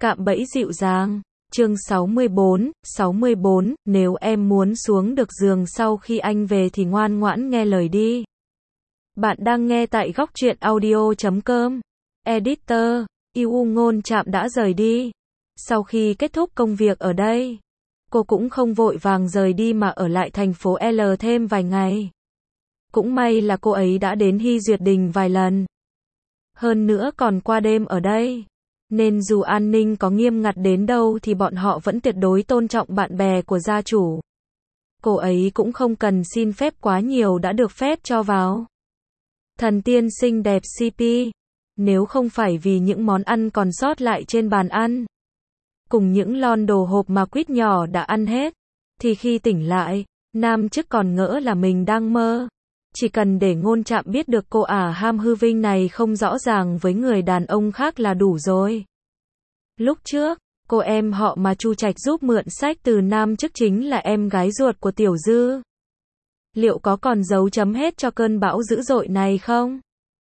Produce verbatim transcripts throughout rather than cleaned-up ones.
Cạm bẫy dịu dàng. Chương sáu mươi bốn, sáu mươi bốn, nếu em muốn xuống được giường sau khi anh về thì ngoan ngoãn nghe lời đi. Bạn đang nghe tại góc truyện audio chấm com. Editor, u Ngôn Trạm đã rời đi. Sau khi kết thúc công việc ở đây, cô cũng không vội vàng rời đi mà ở lại thành phố L thêm vài ngày. Cũng may là cô ấy đã đến Hy Duyệt Đình vài lần. Hơn nữa còn qua đêm ở đây. Nên dù an ninh có nghiêm ngặt đến đâu thì bọn họ vẫn tuyệt đối tôn trọng bạn bè của gia chủ. Cô ấy cũng không cần xin phép quá nhiều đã được phép cho vào. Thần tiên xinh đẹp xê pê. Nếu không phải vì những món ăn còn sót lại trên bàn ăn, cùng những lon đồ hộp mà quýt nhỏ đã ăn hết, thì khi tỉnh lại, Nam Chức còn ngỡ là mình đang mơ. Chỉ cần để Ngôn Trạm biết được cô ả ham hư vinh này không rõ ràng với người đàn ông khác là đủ rồi. Lúc trước, cô em họ mà Chu Trạch giúp mượn sách từ Nam Chức chính là em gái ruột của Tiểu Dư. Liệu có còn dấu chấm hết cho cơn bão dữ dội này không?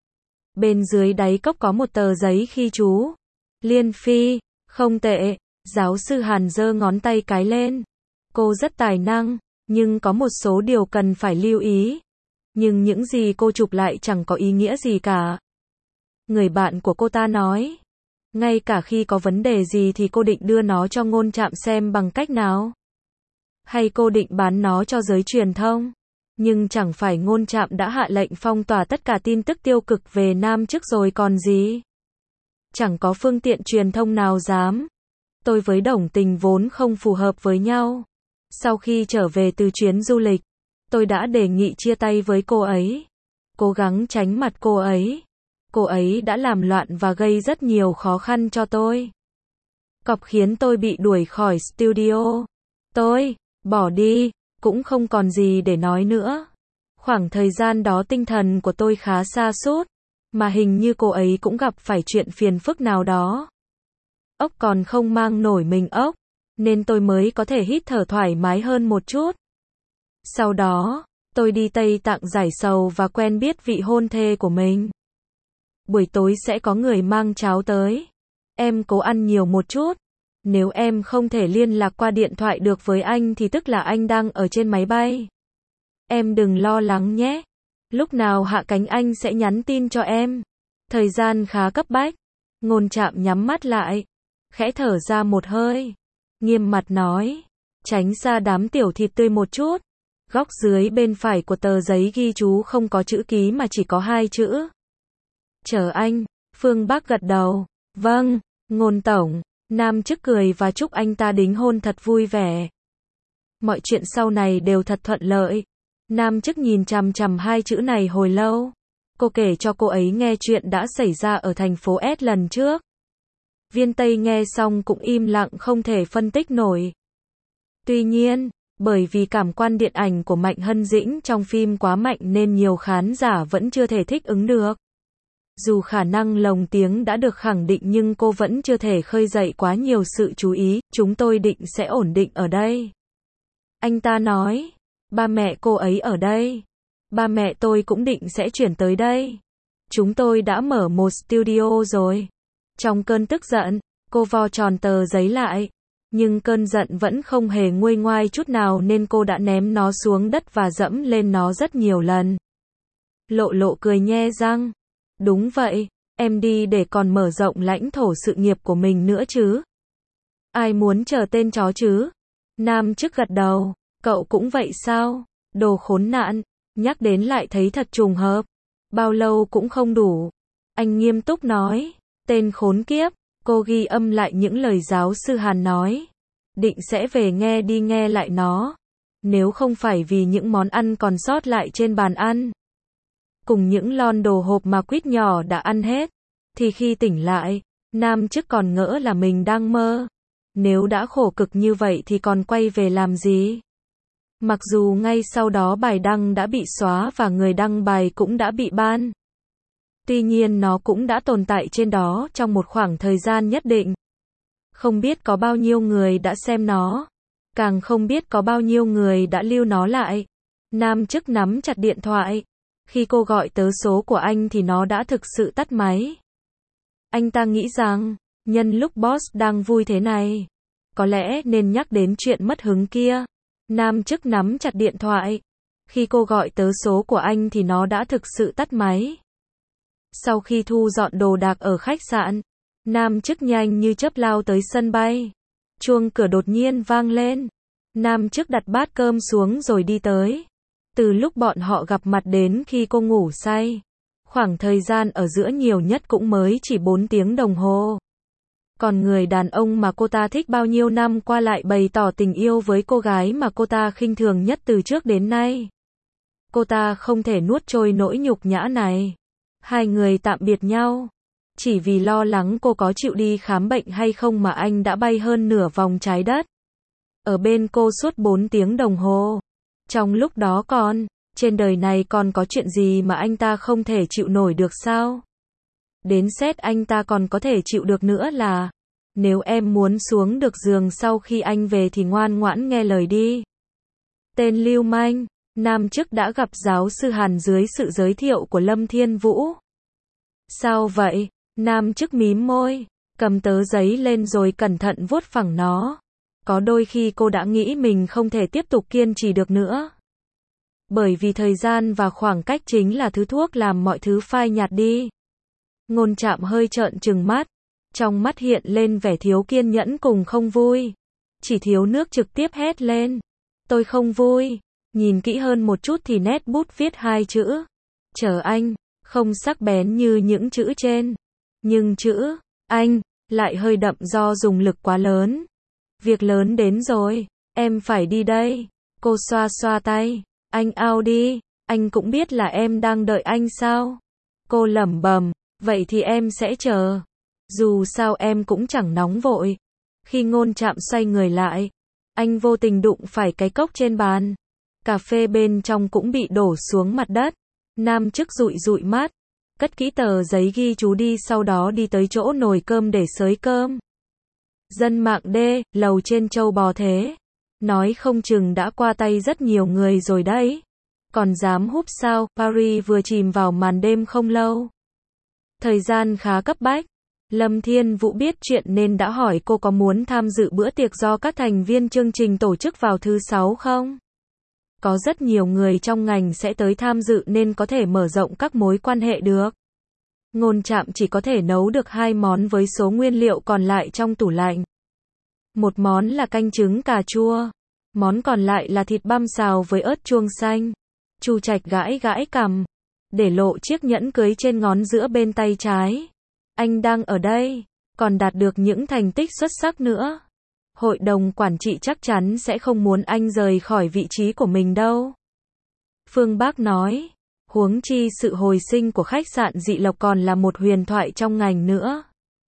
Bên dưới đáy cốc có một tờ giấy ghi chú. Liên Phi, không tệ. Giáo sư Hàn giơ ngón tay cái lên. Cô rất tài năng, nhưng có một số điều cần phải lưu ý. Nhưng những gì cô chụp lại chẳng có ý nghĩa gì cả. Người bạn của cô ta nói, ngay cả khi có vấn đề gì thì cô định đưa nó cho Ngôn Trạm xem bằng cách nào? Hay cô định bán nó cho giới truyền thông? Nhưng chẳng phải Ngôn Trạm đã hạ lệnh phong tỏa tất cả tin tức tiêu cực về Nam Chức rồi còn gì? Chẳng có phương tiện truyền thông nào dám. Tôi với Đồng Tình vốn không phù hợp với nhau. Sau khi trở về từ chuyến du lịch, tôi đã đề nghị chia tay với cô ấy. Cố gắng tránh mặt cô ấy. Cô ấy đã làm loạn và gây rất nhiều khó khăn cho tôi. Cọc khiến tôi bị đuổi khỏi studio. Tôi, bỏ đi, cũng không còn gì để nói nữa. Khoảng thời gian đó tinh thần của tôi khá sa sút, mà hình như cô ấy cũng gặp phải chuyện phiền phức nào đó. Ốc còn không mang nổi mình ốc, nên tôi mới có thể hít thở thoải mái hơn một chút. Sau đó, tôi đi Tây Tạng giải sầu và quen biết vị hôn thê của mình. Buổi tối sẽ có người mang cháo tới. Em cố ăn nhiều một chút. Nếu em không thể liên lạc qua điện thoại được với anh thì tức là anh đang ở trên máy bay. Em đừng lo lắng nhé. Lúc nào hạ cánh anh sẽ nhắn tin cho em. Thời gian khá cấp bách. Ngôn Trạm nhắm mắt lại, khẽ thở ra một hơi, nghiêm mặt nói, tránh xa đám tiểu thịt tươi một chút. Góc dưới bên phải của tờ giấy ghi chú không có chữ ký mà chỉ có hai chữ. Chờ anh. Phương Bắc gật đầu. Vâng, Ngôn tổng. Nam Chức cười và chúc anh ta đính hôn thật vui vẻ. Mọi chuyện sau này đều thật thuận lợi. Nam Chức nhìn chằm chằm hai chữ này hồi lâu. Cô kể cho cô ấy nghe chuyện đã xảy ra ở thành phố S lần trước. Viên Tây nghe xong cũng im lặng không thể phân tích nổi. Tuy nhiên, bởi vì cảm quan điện ảnh của Mạnh Hân Dĩnh trong phim quá mạnh nên nhiều khán giả vẫn chưa thể thích ứng được. Dù khả năng lồng tiếng đã được khẳng định nhưng cô vẫn chưa thể khơi dậy quá nhiều sự chú ý. Chúng tôi định sẽ ổn định ở đây. Anh ta nói, ba mẹ cô ấy ở đây. Ba mẹ tôi cũng định sẽ chuyển tới đây. Chúng tôi đã mở một studio rồi. Trong cơn tức giận, cô vo tròn tờ giấy lại. Nhưng cơn giận vẫn không hề nguôi ngoai chút nào nên cô đã ném nó xuống đất và dẫm lên nó rất nhiều lần. Lộ Lộ cười nhe răng. Đúng vậy, em đi để còn mở rộng lãnh thổ sự nghiệp của mình nữa chứ. Ai muốn chờ tên chó chứ? Nam Chức gật đầu. Cậu cũng vậy sao? Đồ khốn nạn. Nhắc đến lại thấy thật trùng hợp. Bao lâu cũng không đủ. Anh nghiêm túc nói. Tên khốn kiếp. Cô ghi âm lại những lời giáo sư Hàn nói. Định sẽ về nghe đi nghe lại nó. Nếu không phải vì những món ăn còn sót lại trên bàn ăn, cùng những lon đồ hộp mà quýt nhỏ đã ăn hết, thì khi tỉnh lại, Nam Chức còn ngỡ là mình đang mơ. Nếu đã khổ cực như vậy thì còn quay về làm gì? Mặc dù ngay sau đó bài đăng đã bị xóa và người đăng bài cũng đã bị ban. Tuy nhiên nó cũng đã tồn tại trên đó trong một khoảng thời gian nhất định. Không biết có bao nhiêu người đã xem nó. Càng không biết có bao nhiêu người đã lưu nó lại. Nam Chức nắm chặt điện thoại. Khi cô gọi tới số của anh thì nó đã thực sự tắt máy. Anh ta nghĩ rằng, Nhân lúc boss đang vui thế này, có lẽ nên nhắc đến chuyện mất hứng kia. Nam chức nắm chặt điện thoại. Khi cô gọi tớ số của anh thì nó đã thực sự tắt máy. Sau khi thu dọn đồ đạc ở khách sạn, Nam chức nhanh như chớp lao tới sân bay. Chuông cửa đột nhiên vang lên. Nam chức đặt bát cơm xuống rồi đi tới. Từ lúc bọn họ gặp mặt đến khi cô ngủ say, khoảng thời gian ở giữa nhiều nhất cũng mới chỉ bốn tiếng đồng hồ. Còn người đàn ông mà cô ta thích bao nhiêu năm qua lại bày tỏ tình yêu với cô gái mà cô ta khinh thường nhất từ trước đến nay. Cô ta không thể nuốt trôi nỗi nhục nhã này. Hai người tạm biệt nhau. Chỉ vì lo lắng cô có chịu đi khám bệnh hay không mà anh đã bay hơn nửa vòng trái đất. Ở bên cô suốt bốn tiếng đồng hồ. Trong lúc đó còn, trên đời này còn có chuyện gì mà anh ta không thể chịu nổi được sao? Đến xét anh ta còn có thể chịu được nữa là, nếu em muốn xuống được giường sau khi anh về thì ngoan ngoãn nghe lời đi. Tên lưu manh, Nam chức đã gặp giáo sư Hàn dưới sự giới thiệu của Lâm Thiên Vũ. Sao vậy? Nam chức mím môi, cầm tờ giấy lên rồi cẩn thận vuốt phẳng nó. Có đôi khi cô đã nghĩ mình không thể tiếp tục kiên trì được nữa. Bởi vì thời gian và khoảng cách chính là thứ thuốc làm mọi thứ phai nhạt đi. Ngôn Trạm hơi trợn trừng mắt. Trong mắt hiện lên vẻ thiếu kiên nhẫn cùng không vui. Chỉ thiếu nước trực tiếp hét lên. Tôi không vui. Nhìn kỹ hơn một chút thì nét bút viết hai chữ. Chờ anh. Không sắc bén như những chữ trên. Nhưng chữ anh lại hơi đậm do dùng lực quá lớn. Việc lớn đến rồi. Em phải đi đây. Cô xoa xoa tay. Anh out đi. Anh cũng biết là em đang đợi anh sao? Cô lẩm bẩm. Vậy thì em sẽ chờ. Dù sao em cũng chẳng nóng vội. Khi Ngôn Trạm xoay người lại, anh vô tình đụng phải cái cốc trên bàn. Cà phê bên trong cũng bị đổ xuống mặt đất. Nam chức dụi dụi mắt, cất kỹ tờ giấy ghi chú đi, sau đó đi tới chỗ nồi cơm để xới cơm. Dân mạng đê, lầu trên trâu bò thế. Nói không chừng đã qua tay rất nhiều người rồi đấy. Còn dám húp sao? Paris vừa chìm vào màn đêm không lâu. Thời gian khá cấp bách. Lâm Thiên Vũ biết chuyện nên đã hỏi cô có muốn tham dự bữa tiệc do các thành viên chương trình tổ chức vào thứ sáu không? Có rất nhiều người trong ngành sẽ tới tham dự nên có thể mở rộng các mối quan hệ được. Ngôn Trạm chỉ có thể nấu được hai món với số nguyên liệu còn lại trong tủ lạnh. Một món là canh trứng cà chua, món còn lại là thịt băm xào với ớt chuông xanh. Chu Trạch gãi gãi cằm, để lộ chiếc nhẫn cưới trên ngón giữa bên tay trái. Anh đang ở đây, còn đạt được những thành tích xuất sắc nữa. Hội đồng quản trị chắc chắn sẽ không muốn anh rời khỏi vị trí của mình đâu. Phương Bắc nói, huống chi sự hồi sinh của khách sạn Dị Lộc còn là một huyền thoại trong ngành nữa.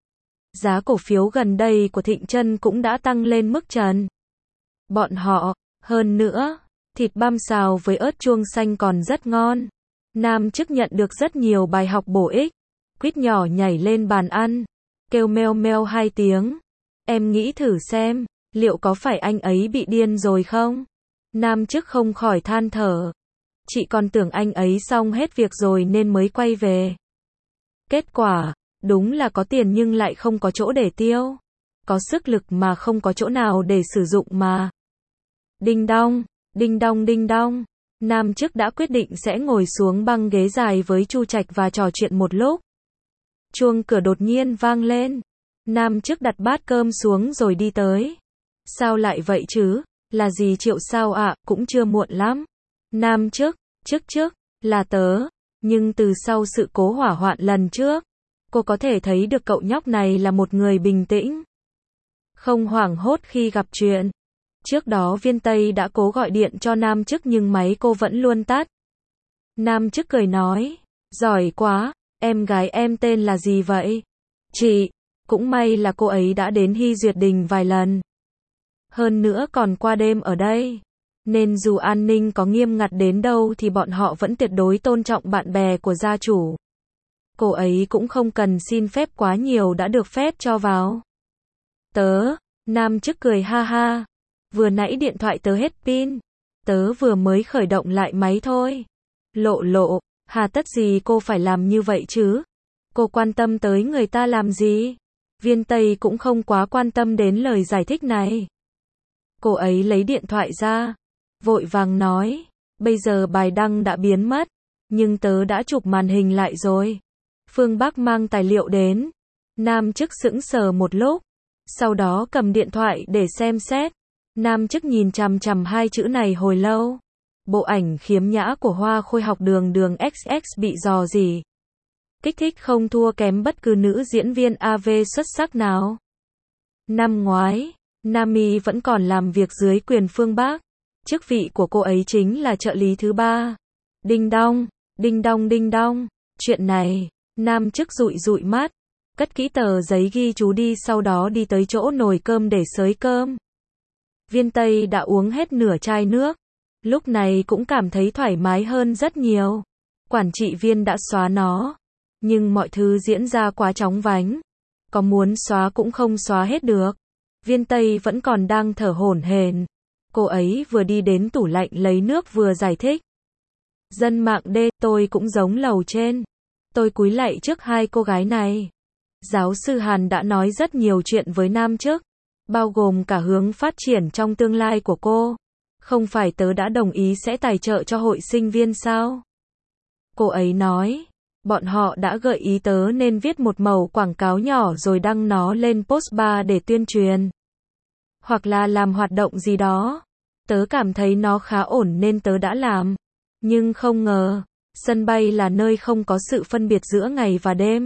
Giá cổ phiếu gần đây của Thịnh Trân cũng đã tăng lên mức trần. Bọn họ, hơn nữa, thịt băm xào với ớt chuông xanh còn rất ngon. Nam chức nhận được rất nhiều bài học bổ ích. Quýt nhỏ nhảy lên bàn ăn, kêu meo meo hai tiếng. Em nghĩ thử xem, liệu có phải anh ấy bị điên rồi không? Nam chức không khỏi than thở. Chị còn tưởng anh ấy xong hết việc rồi nên mới quay về. Kết quả, đúng là có tiền nhưng lại không có chỗ để tiêu. Có sức lực mà không có chỗ nào để sử dụng mà. Đinh đong, đinh đong đinh đong. Nam chức đã quyết định sẽ ngồi xuống băng ghế dài với Chu Trạch và trò chuyện một lúc. Chuông cửa đột nhiên vang lên. Nam chức đặt bát cơm xuống rồi đi tới. Sao lại vậy chứ? Là gì Triệu sao ạ? À? Cũng chưa muộn lắm. Nam chức, chức chức, là tớ. Nhưng từ sau sự cố hỏa hoạn lần trước, cô có thể thấy được cậu nhóc này là một người bình tĩnh. Không hoảng hốt khi gặp chuyện. Trước đó Viên Tây đã cố gọi điện cho Nam chức nhưng máy cô vẫn luôn tắt. Nam chức cười nói, giỏi quá, em gái em tên là gì vậy? Chị, cũng may là cô ấy đã đến Hy Duyệt Đình vài lần. Hơn nữa còn qua đêm ở đây. Nên dù an ninh có nghiêm ngặt đến đâu thì bọn họ vẫn tuyệt đối tôn trọng bạn bè của gia chủ. Cô ấy cũng không cần xin phép quá nhiều đã được phép cho vào. Tớ, Nam chức cười ha ha. Vừa nãy điện thoại tớ hết pin. Tớ vừa mới khởi động lại máy thôi. Lộ lộ, hà tất gì cô phải làm như vậy chứ? Cô quan tâm tới người ta làm gì? Viên Tây cũng không quá quan tâm đến lời giải thích này. Cô ấy lấy điện thoại ra, vội vàng nói, bây giờ bài đăng đã biến mất, nhưng tớ đã chụp màn hình lại rồi. Phương Bắc mang tài liệu đến. Nam chức sững sờ một lúc, sau đó cầm điện thoại để xem xét. Nam chức nhìn chằm chằm hai chữ này hồi lâu. Bộ ảnh khiếm nhã của Hoa Khôi học đường đường ích ích bị rò rỉ. Kích thích không thua kém bất cứ nữ diễn viên a vê xuất sắc nào. Năm ngoái, Nami vẫn còn làm việc dưới quyền Phương Bắc. Chức vị của cô ấy chính là trợ lý thứ ba. Đinh đong, đinh đong đinh đong. Chuyện này, Nam chức dụi dụi mắt, cất kỹ tờ giấy ghi chú đi, sau đó đi tới chỗ nồi cơm để xới cơm. Viên Tây đã uống hết nửa chai nước, lúc này cũng cảm thấy thoải mái hơn rất nhiều. Quản trị viên đã xóa nó, nhưng mọi thứ diễn ra quá chóng vánh, có muốn xóa cũng không xóa hết được. Viên Tây vẫn còn đang thở hổn hển. Cô ấy vừa đi đến tủ lạnh lấy nước vừa giải thích. Dân mạng đê, tôi cũng giống lầu trên. Tôi cúi lạy trước hai cô gái này. Giáo sư Hàn đã nói rất nhiều chuyện với Nam chức, bao gồm cả hướng phát triển trong tương lai của cô. Không phải tớ đã đồng ý sẽ tài trợ cho hội sinh viên sao? Cô ấy nói, bọn họ đã gợi ý tớ nên viết một mẩu quảng cáo nhỏ rồi đăng nó lên postbar để tuyên truyền. Hoặc là làm hoạt động gì đó. Tớ cảm thấy nó khá ổn nên tớ đã làm. Nhưng không ngờ, sân bay là nơi không có sự phân biệt giữa ngày và đêm.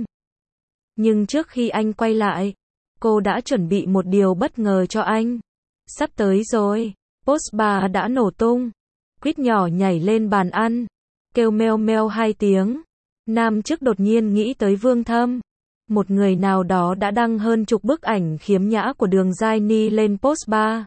Nhưng trước khi anh quay lại, cô đã chuẩn bị một điều bất ngờ cho anh. Sắp tới rồi, postbar đã nổ tung. Quýt nhỏ nhảy lên bàn ăn, kêu meo meo hai tiếng. Nam chức đột nhiên nghĩ tới Vương Thâm. Một người nào đó đã đăng hơn chục bức ảnh khiếm nhã của Đường Giai Ni lên postbar.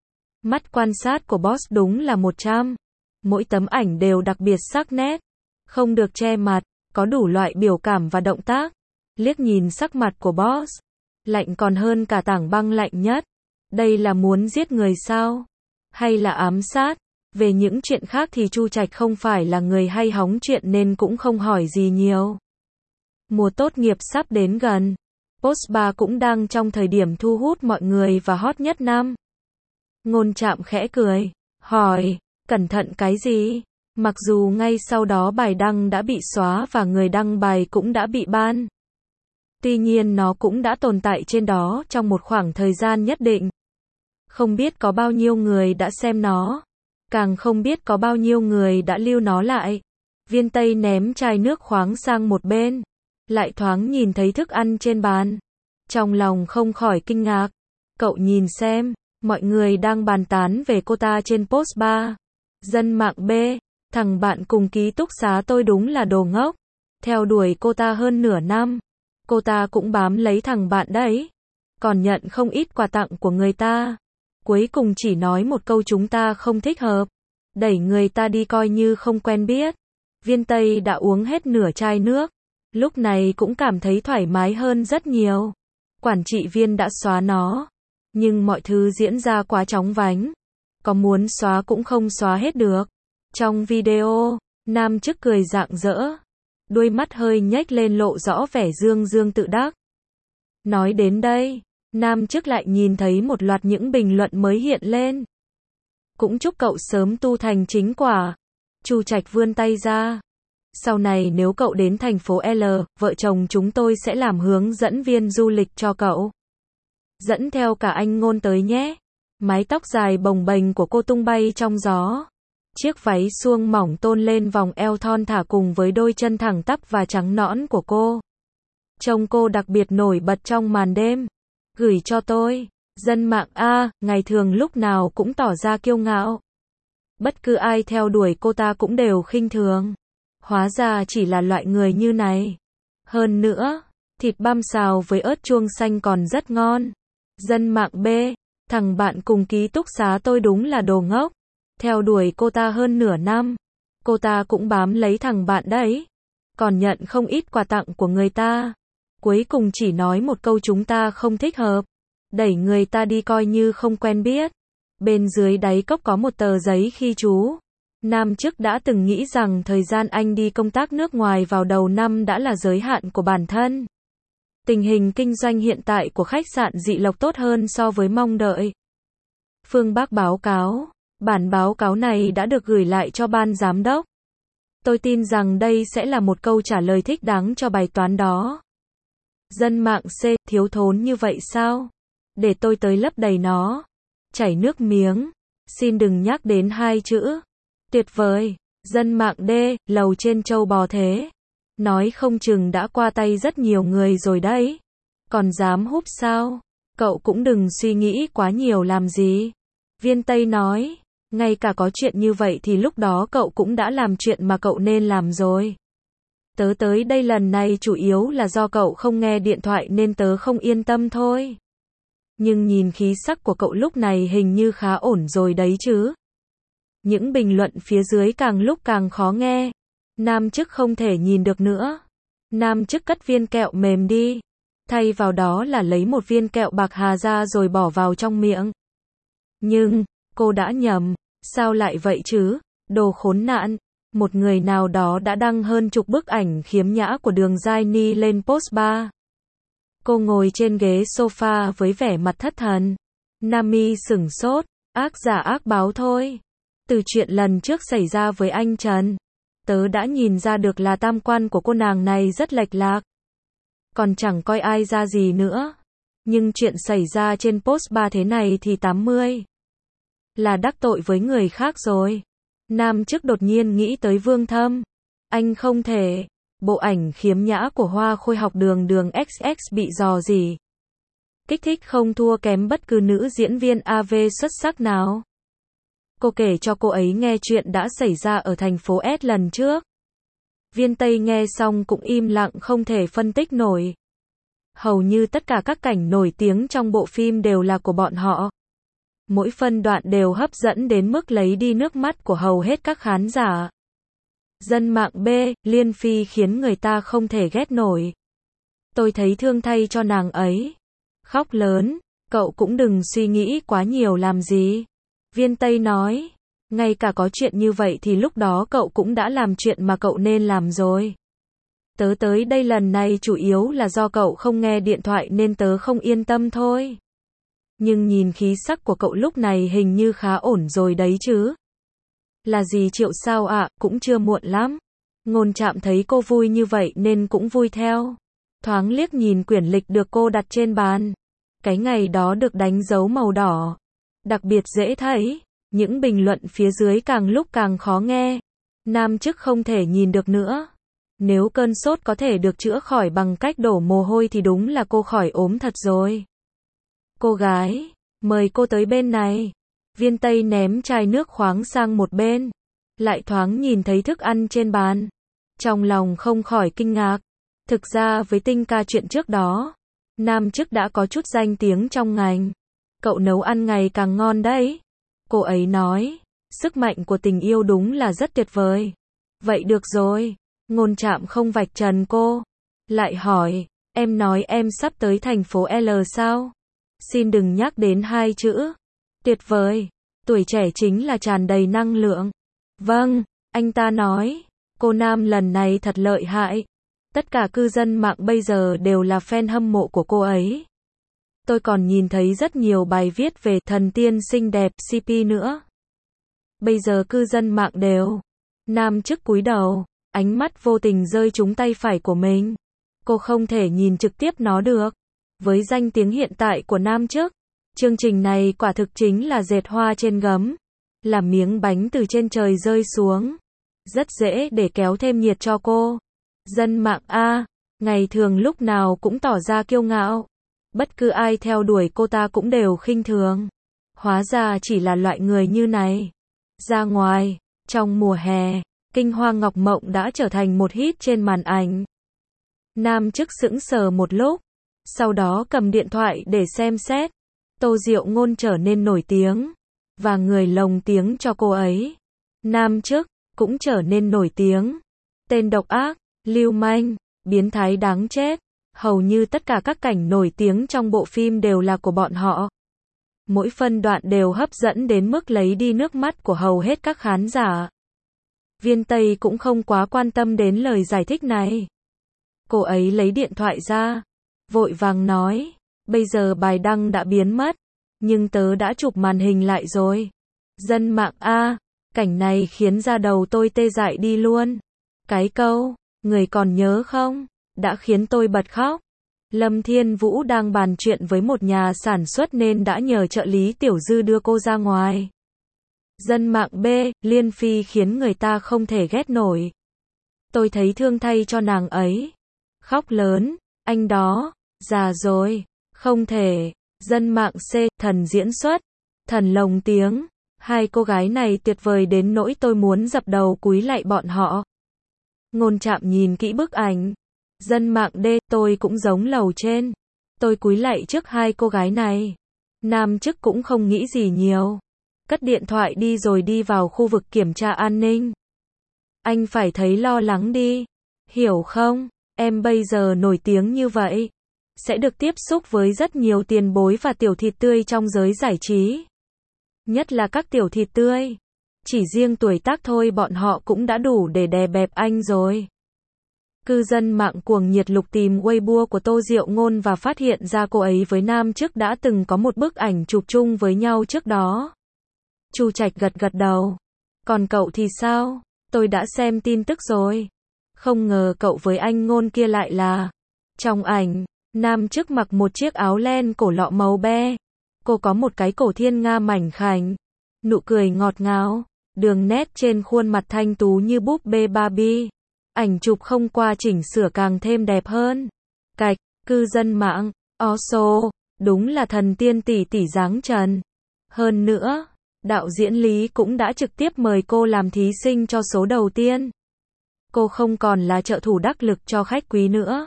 Mắt quan sát của boss đúng là một trăm. Mỗi tấm ảnh đều đặc biệt sắc nét, không được che mặt, có đủ loại biểu cảm và động tác. Liếc nhìn sắc mặt của boss, lạnh còn hơn cả tảng băng lạnh nhất. Đây là muốn giết người sao? Hay là ám sát? Về những chuyện khác thì Chu Trạch không phải là người hay hóng chuyện nên cũng không hỏi gì nhiều. Mùa tốt nghiệp sắp đến gần. Postbar cũng đang trong thời điểm thu hút mọi người và hot nhất năm. Ngôn Trạm khẽ cười, hỏi, cẩn thận cái gì? Mặc dù ngay sau đó bài đăng đã bị xóa và người đăng bài cũng đã bị ban. Tuy nhiên nó cũng đã tồn tại trên đó trong một khoảng thời gian nhất định. Không biết có bao nhiêu người đã xem nó. Càng không biết có bao nhiêu người đã lưu nó lại. Viên Tây ném chai nước khoáng sang một bên. Lại thoáng nhìn thấy thức ăn trên bàn. Trong lòng không khỏi kinh ngạc. Cậu nhìn xem, mọi người đang bàn tán về cô ta trên postbar. Dân mạng B, thằng bạn cùng ký túc xá tôi đúng là đồ ngốc. Theo đuổi cô ta hơn nửa năm. Cô ta cũng bám lấy thằng bạn đấy. Còn nhận không ít quà tặng của người ta. Cuối cùng chỉ nói một câu chúng ta không thích hợp. Đẩy người ta đi coi như không quen biết. Viên Tây đã uống hết nửa chai nước. Lúc này cũng cảm thấy thoải mái hơn rất nhiều. Quản trị viên đã xóa nó. Nhưng mọi thứ diễn ra quá chóng vánh. Có muốn xóa cũng không xóa hết được. Trong video, Nam chức cười rạng rỡ. Đuôi mắt hơi nhếch lên lộ rõ vẻ dương dương tự đắc. Nói đến đây, Nam chức lại nhìn thấy một loạt những bình luận mới hiện lên. Cũng chúc cậu sớm tu thành chính quả. Chu Trạch vươn tay ra. Sau này nếu cậu đến thành phố L, vợ chồng chúng tôi sẽ làm hướng dẫn viên du lịch cho cậu. Dẫn theo cả anh Ngôn tới nhé. Mái tóc dài bồng bềnh của cô tung bay trong gió. Chiếc váy suông mỏng tôn lên vòng eo thon thả cùng với đôi chân thẳng tắp và trắng nõn của cô. Trông cô đặc biệt nổi bật trong màn đêm. Gửi cho tôi. Dân mạng A, ngày thường lúc nào cũng tỏ ra kiêu ngạo. Bất cứ ai theo đuổi cô ta cũng đều khinh thường. Hóa ra chỉ là loại người như này. Hơn nữa, thịt băm xào với ớt chuông xanh còn rất ngon. Dân mạng B, thằng bạn cùng ký túc xá tôi đúng là đồ ngốc. Theo đuổi cô ta hơn nửa năm. Cô ta cũng bám lấy thằng bạn đấy. Còn nhận không ít quà tặng của người ta. Cuối cùng chỉ nói một câu chúng ta không thích hợp. Đẩy người ta đi coi như không quen biết. Bên dưới đáy cốc có một tờ giấy ghi chú. Nam chức đã từng nghĩ rằng thời gian anh đi công tác nước ngoài vào đầu năm đã là giới hạn của bản thân. Tình hình kinh doanh hiện tại của khách sạn Dị Lộc tốt hơn so với mong đợi. Phương Bắc báo cáo. Bản báo cáo này đã được gửi lại cho ban giám đốc. Tôi tin rằng đây sẽ là một câu trả lời thích đáng cho bài toán đó. Dân mạng C, thiếu thốn như vậy sao? Để tôi tới lấp đầy nó. Chảy nước miếng. Xin đừng nhắc đến hai chữ. Tuyệt vời. Dân mạng D, lầu trên trâu bò thế. Nói không chừng đã qua tay rất nhiều người rồi đấy. Còn dám húp sao? Cậu cũng đừng suy nghĩ quá nhiều làm gì. Viên Tây nói. Ngay cả có chuyện như vậy thì lúc đó cậu cũng đã làm chuyện mà cậu nên làm rồi. Tớ tới đây lần này chủ yếu là do cậu không nghe điện thoại nên tớ không yên tâm thôi. Nhưng nhìn khí sắc của cậu lúc này hình như khá ổn rồi đấy chứ. Những bình luận phía dưới càng lúc càng khó nghe. Nam chức không thể nhìn được nữa. Nam chức cất viên kẹo mềm đi. Thay vào đó là lấy một viên kẹo bạc hà ra rồi bỏ vào trong miệng. Nhưng, cô đã nhầm. Sao lại vậy chứ? Đồ khốn nạn. Một người nào đó đã đăng hơn chục bức ảnh khiếm nhã của Đường Giai Ni lên post ba. Cô ngồi trên ghế sofa với vẻ mặt thất thần. Nami sửng sốt. Ác giả ác báo thôi. Từ chuyện lần trước xảy ra với anh Trần, tớ đã nhìn ra được là tam quan của cô nàng này rất lệch lạc. Còn chẳng coi ai ra gì nữa. Nhưng chuyện xảy ra trên post ba thế này thì tám mươi. Là đắc tội với người khác rồi. Nam chức đột nhiên nghĩ tới Vương Thâm. Anh không thể. Bộ ảnh khiếm nhã của Hoa Khôi học đường đường ích ích bị rò rỉ. Kích thích không thua kém bất cứ nữ diễn viên a vê xuất sắc nào. Cô kể cho cô ấy nghe chuyện đã xảy ra ở thành phố S lần trước. Viên Tây nghe xong cũng im lặng không thể phân tích nổi. Hầu như tất cả các cảnh nổi tiếng trong bộ phim đều là của bọn họ. Mỗi phân đoạn đều hấp dẫn đến mức lấy đi nước mắt của hầu hết các khán giả. Dân mạng B, Liên Phi khiến người ta không thể ghét nổi. Tôi thấy thương thay cho nàng ấy. Khóc lớn, cậu cũng đừng suy nghĩ quá nhiều làm gì. Viên Tây nói, ngay cả có chuyện như vậy thì lúc đó cậu cũng đã làm chuyện mà cậu nên làm rồi. Tớ tới đây lần này chủ yếu là do cậu không nghe điện thoại nên tớ không yên tâm thôi. Nhưng nhìn khí sắc của cậu lúc này hình như khá ổn rồi đấy chứ. Là gì Triệu sao ạ, à, cũng chưa muộn lắm. Ngôn Trạm thấy cô vui như vậy nên cũng vui theo. Thoáng liếc nhìn quyển lịch được cô đặt trên bàn. Cái ngày đó được đánh dấu màu đỏ. Đặc biệt dễ thấy. Những bình luận phía dưới càng lúc càng khó nghe. Nam chức không thể nhìn được nữa. Nếu cơn sốt có thể được chữa khỏi bằng cách đổ mồ hôi thì đúng là cô khỏi ốm thật rồi. Cô gái, mời cô tới bên này. Viên Tây ném chai nước khoáng sang một bên. Lại thoáng nhìn thấy thức ăn trên bàn. Trong lòng không khỏi kinh ngạc. Thực ra với Tinh Ca chuyện trước đó, Nam chức đã có chút danh tiếng trong ngành. Cậu nấu ăn ngày càng ngon đấy. Cô ấy nói, sức mạnh của tình yêu đúng là rất tuyệt vời. Vậy được rồi. Ngôn Trạm không vạch trần cô. Lại hỏi, em nói em sắp tới thành phố L sao? Xin đừng nhắc đến hai chữ. Tuyệt vời. Tuổi trẻ chính là tràn đầy năng lượng. Vâng, anh ta nói. Cô Nam lần này thật lợi hại. Tất cả cư dân mạng bây giờ đều là fan hâm mộ của cô ấy. Tôi còn nhìn thấy rất nhiều bài viết về thần tiên xinh đẹp xê pê nữa. Bây giờ cư dân mạng đều. Nam chức cúi đầu, ánh mắt vô tình rơi trúng tay phải của mình. Cô không thể nhìn trực tiếp nó được. Với danh tiếng hiện tại của Nam chức, chương trình này quả thực chính là dệt hoa trên gấm. Là miếng bánh từ trên trời rơi xuống. Rất dễ để kéo thêm nhiệt cho cô. Dân mạng A, ngày thường lúc nào cũng tỏ ra kiêu ngạo. Bất cứ ai theo đuổi cô ta cũng đều khinh thường. Hóa ra chỉ là loại người như này. Ra ngoài, trong mùa hè, Kinh Hoa Ngọc Mộng đã trở thành một hit trên màn ảnh. Nam chức sững sờ một lúc, sau đó cầm điện thoại để xem xét. Tô Diệu Ngôn trở nên nổi tiếng, và người lồng tiếng cho cô ấy. Nam chức cũng trở nên nổi tiếng. Tên độc ác, lưu manh, biến thái đáng chết. Hầu như tất cả các cảnh nổi tiếng trong bộ phim đều là của bọn họ. Mỗi phân đoạn đều hấp dẫn đến mức lấy đi nước mắt của hầu hết các khán giả. Viên Tây cũng không quá quan tâm đến lời giải thích này. Cô ấy lấy điện thoại ra. vội vàng nói, bây giờ bài đăng đã biến mất, nhưng tớ đã chụp màn hình lại rồi. Dân mạng a, cảnh này khiến da đầu tôi tê dại đi luôn. Cái câu, người còn nhớ không, đã khiến tôi bật khóc. Lâm Thiên Vũ đang bàn chuyện với một nhà sản xuất nên đã nhờ trợ lý Tiểu Dư đưa cô ra ngoài. Dân mạng B, Liên Phi khiến người ta không thể ghét nổi. Tôi thấy thương thay cho nàng ấy. Khóc lớn, anh đó, già rồi, không thể. Dân mạng C, thần diễn xuất, thần lồng tiếng. Hai cô gái này tuyệt vời đến nỗi tôi muốn dập đầu cúi lạy bọn họ. Ngôn Trạm nhìn kỹ bức ảnh. Dân mạng D, tôi cũng giống lầu trên. Tôi cúi lạy trước hai cô gái này. Nam chức cũng không nghĩ gì nhiều. Cất điện thoại đi rồi đi vào khu vực kiểm tra an ninh. Anh phải thấy lo lắng đi. Hiểu không? Em bây giờ nổi tiếng như vậy. Sẽ được tiếp xúc với rất nhiều tiền bối và tiểu thịt tươi trong giới giải trí. Nhất là các tiểu thịt tươi. Chỉ riêng tuổi tác thôi bọn họ cũng đã đủ để đè bẹp anh rồi. Cư dân mạng cuồng nhiệt lục tìm Weibo của Tô Diệu Ngôn và phát hiện ra cô ấy với nam chức đã từng có một bức ảnh chụp chung với nhau trước đó. Chu Trạch gật gật đầu. Còn cậu thì sao? Tôi đã xem tin tức rồi. Không ngờ cậu với anh Ngôn kia lại là. Trong ảnh, nam chức mặc một chiếc áo len cổ lọ màu be. Cô có một cái cổ thiên nga mảnh khảnh. Nụ cười ngọt ngào. Đường nét trên khuôn mặt thanh tú như búp bê Barbie. Ảnh chụp không qua chỉnh sửa càng thêm đẹp hơn. Cạch, cư dân mạng, also, đúng là thần tiên tỷ tỷ dáng trần. Hơn nữa, đạo diễn Lý cũng đã trực tiếp mời cô làm thí sinh cho số đầu tiên. Cô không còn là trợ thủ đắc lực cho khách quý nữa.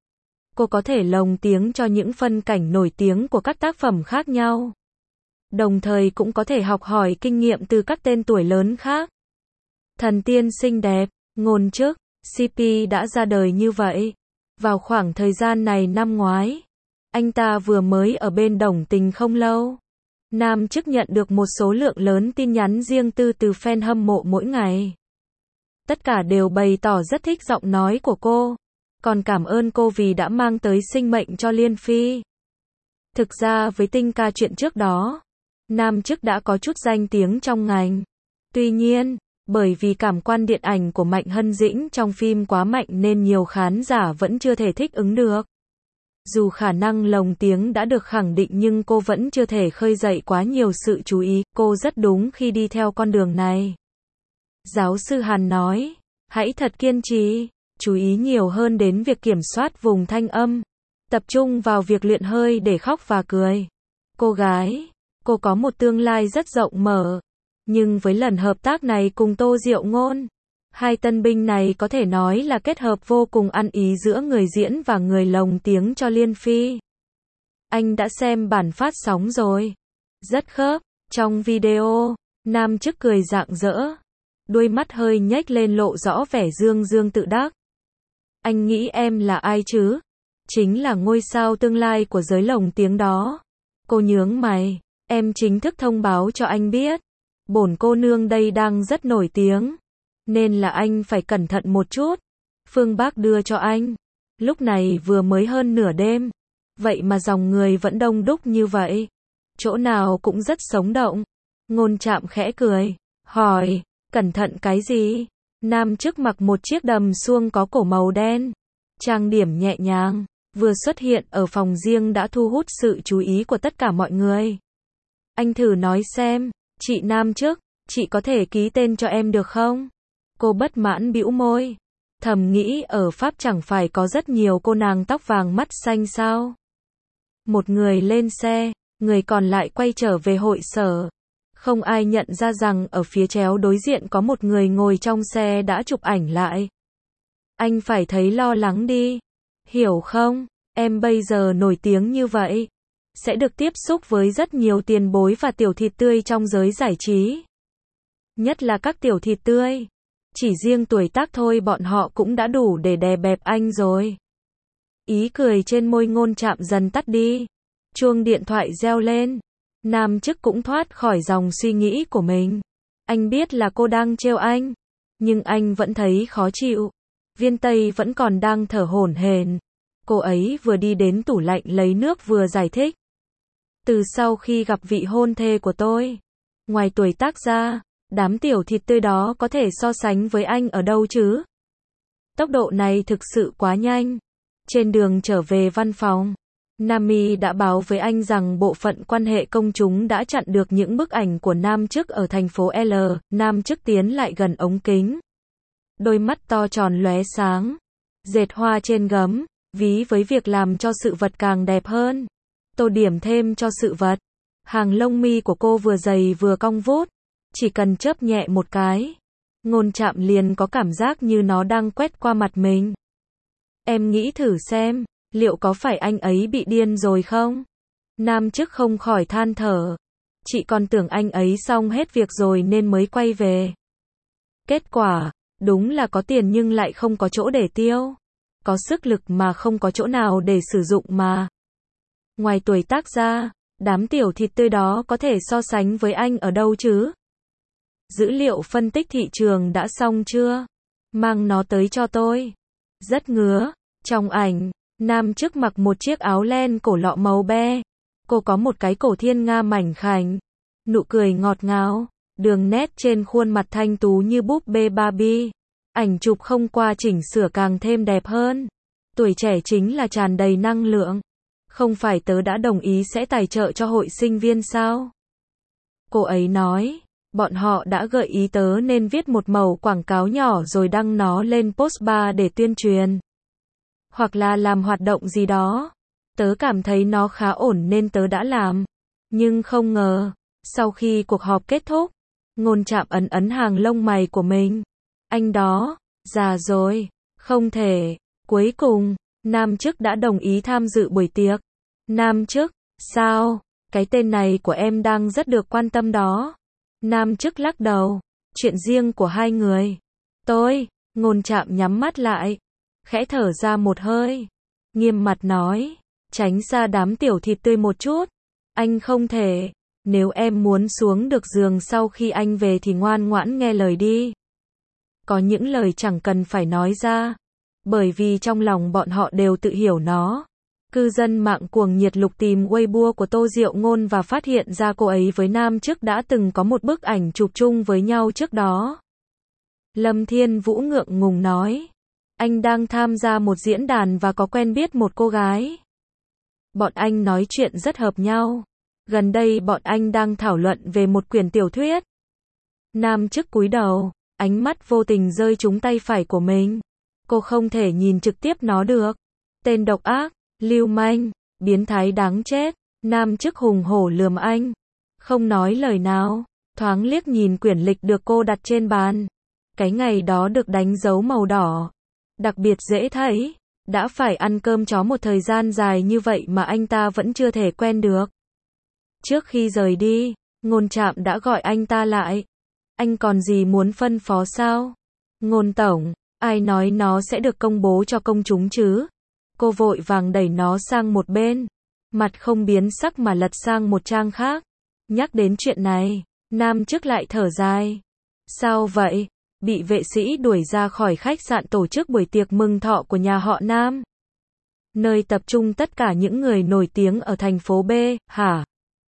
Cô có thể lồng tiếng cho những phân cảnh nổi tiếng của các tác phẩm khác nhau. Đồng thời cũng có thể học hỏi kinh nghiệm từ các tên tuổi lớn khác. Thần tiên xinh đẹp, ngôn chức, xê pê đã ra đời như vậy. Vào khoảng thời gian này năm ngoái, anh ta vừa mới ở bên Đồng Tình không lâu. Nam chức nhận được một số lượng lớn tin nhắn riêng tư từ fan hâm mộ mỗi ngày. Tất cả đều bày tỏ rất thích giọng nói của cô. Còn cảm ơn cô vì đã mang tới sinh mệnh cho Liên Phi. Thực ra với tinh ca chuyện trước đó, nam chức đã có chút danh tiếng trong ngành. Tuy nhiên, bởi vì cảm quan điện ảnh của Mạnh Hân Dĩnh trong phim quá mạnh nên nhiều khán giả vẫn chưa thể thích ứng được. Dù khả năng lồng tiếng đã được khẳng định nhưng cô vẫn chưa thể khơi dậy quá nhiều sự chú ý, cô rất đúng khi đi theo con đường này. Giáo sư Hàn nói, hãy thật kiên trì, chú ý nhiều hơn đến việc kiểm soát vùng thanh âm, tập trung vào việc luyện hơi để khóc và cười. Cô gái, cô có một tương lai rất rộng mở. Nhưng với lần hợp tác này cùng Tô Diệu Ngôn, hai tân binh này có thể nói là kết hợp vô cùng ăn ý giữa người diễn và người lồng tiếng cho Liên Phi. Anh đã xem bản phát sóng rồi. Rất khớp. Trong video, nam chức cười rạng rỡ. Đuôi mắt hơi nhếch lên lộ rõ vẻ dương dương tự đắc. Anh nghĩ em là ai chứ? Chính là ngôi sao tương lai của giới lồng tiếng đó. Cô nhướng mày. Em chính thức thông báo cho anh biết. Bổn cô nương đây đang rất nổi tiếng. Nên là anh phải cẩn thận một chút. Phương Bắc đưa cho anh. Lúc này vừa mới hơn nửa đêm. Vậy mà dòng người vẫn đông đúc như vậy. Chỗ nào cũng rất sống động. Ngôn Trạm khẽ cười. Hỏi, cẩn thận cái gì? Nam chức mặc một chiếc đầm suông có cổ màu đen. Trang điểm nhẹ nhàng. Vừa xuất hiện ở phòng riêng đã thu hút sự chú ý của tất cả mọi người. Anh thử nói xem. Chị nam chức, chị có thể ký tên cho em được không? Cô bất mãn bĩu môi. Thầm nghĩ ở Pháp chẳng phải có rất nhiều cô nàng tóc vàng mắt xanh sao? Một người lên xe, người còn lại quay trở về hội sở. Không ai nhận ra rằng ở phía chéo đối diện có một người ngồi trong xe đã chụp ảnh lại. Anh phải thấy lo lắng đi. Hiểu không? Em bây giờ nổi tiếng như vậy. Sẽ được tiếp xúc với rất nhiều tiền bối và tiểu thịt tươi trong giới giải trí. Nhất là các tiểu thịt tươi. Chỉ riêng tuổi tác thôi bọn họ cũng đã đủ để đè bẹp anh rồi. Ý cười trên môi Ngôn Trạm dần tắt đi. Chuông điện thoại reo lên. Nam chức cũng thoát khỏi dòng suy nghĩ của mình. Anh biết là cô đang trêu anh. Nhưng anh vẫn thấy khó chịu. Viên Tây vẫn còn đang thở hổn hển. Cô ấy vừa đi đến tủ lạnh lấy nước vừa giải thích. Từ sau khi gặp vị hôn thê của tôi, ngoài tuổi tác ra, đám tiểu thịt tươi đó có thể so sánh với anh ở đâu chứ? Tốc độ này thực sự quá nhanh. Trên đường trở về văn phòng, Nami đã báo với anh rằng bộ phận quan hệ công chúng đã chặn được những bức ảnh của Nam Chức ở thành phố L. Nam Chức tiến lại gần ống kính. Đôi mắt to tròn lóe sáng. Dệt hoa trên gấm, ví với việc làm cho sự vật càng đẹp hơn. Tô điểm thêm cho sự vật. Hàng lông mi của cô vừa dày vừa cong vút. Chỉ cần chớp nhẹ một cái, Ngôn Trạm liền có cảm giác như nó đang quét qua mặt mình. Em nghĩ thử xem, liệu có phải anh ấy bị điên rồi không? Nam Chức không khỏi than thở. Chị còn tưởng anh ấy xong hết việc rồi nên mới quay về. Kết quả, đúng là có tiền nhưng lại không có chỗ để tiêu. Có sức lực mà không có chỗ nào để sử dụng mà. Ngoài tuổi tác ra, đám tiểu thịt tươi đó có thể so sánh với anh ở đâu chứ? Dữ liệu phân tích thị trường đã xong chưa? Mang nó tới cho tôi. Rất ngứa. Trong ảnh, Nam Chức mặc một chiếc áo len cổ lọ màu be. Cô có một cái cổ thiên nga mảnh khảnh. Nụ cười ngọt ngào. Đường nét trên khuôn mặt thanh tú như búp bê Barbie. Ảnh chụp không qua chỉnh sửa càng thêm đẹp hơn. Tuổi trẻ chính là tràn đầy năng lượng. Không phải tớ đã đồng ý sẽ tài trợ cho hội sinh viên sao? Cô ấy nói. Bọn họ đã gợi ý tớ nên viết một mẩu quảng cáo nhỏ rồi đăng nó lên postbar để tuyên truyền. Hoặc là làm hoạt động gì đó. Tớ cảm thấy nó khá ổn nên tớ đã làm. Nhưng không ngờ, sau khi cuộc họp kết thúc, Ngôn Trạm ấn ấn hàng lông mày của mình. Anh đó, già rồi, không thể. Cuối cùng, Nam Chức đã đồng ý tham dự buổi tiệc. Nam Chức, sao? Cái tên này của em đang rất được quan tâm đó. Nam Chức lắc đầu. Chuyện riêng của hai người. Tôi, Ngôn Trạm nhắm mắt lại. Khẽ thở ra một hơi. Nghiêm mặt nói. Tránh xa đám tiểu thịt tươi một chút. Anh không thể. Nếu em muốn xuống được giường sau khi anh về thì ngoan ngoãn nghe lời đi. Có những lời chẳng cần phải nói ra. Bởi vì trong lòng bọn họ đều tự hiểu nó. Cư dân mạng cuồng nhiệt lục tìm Weibo của Tô Diệu Ngôn và phát hiện ra cô ấy với Nam Chức đã từng có một bức ảnh chụp chung với nhau trước đó. Lâm Thiên Vũ ngượng ngùng nói. Anh đang tham gia một diễn đàn và có quen biết một cô gái. Bọn anh nói chuyện rất hợp nhau. Gần đây bọn anh đang thảo luận về một quyển tiểu thuyết. Nam Chức cúi đầu, ánh mắt vô tình rơi trúng tay phải của mình. Cô không thể nhìn trực tiếp nó được. Tên độc ác, lưu manh, biến thái đáng chết. Nam Chức hùng hổ lườm anh. Không nói lời nào, thoáng liếc nhìn quyển lịch được cô đặt trên bàn. Cái ngày đó được đánh dấu màu đỏ. Đặc biệt dễ thấy. Đã phải ăn cơm chó một thời gian dài như vậy mà anh ta vẫn chưa thể quen được. Trước khi rời đi, Ngôn Trạm đã gọi anh ta lại. Anh còn gì muốn phân phó sao? Ngôn tổng, ai nói nó sẽ được công bố cho công chúng chứ? Cô vội vàng đẩy nó sang một bên. Mặt không biến sắc mà lật sang một trang khác. Nhắc đến chuyện này, Nam Chức lại thở dài. Sao vậy? Bị vệ sĩ đuổi ra khỏi khách sạn tổ chức buổi tiệc mừng thọ của nhà họ Nam. Nơi tập trung tất cả những người nổi tiếng ở thành phố B, hả?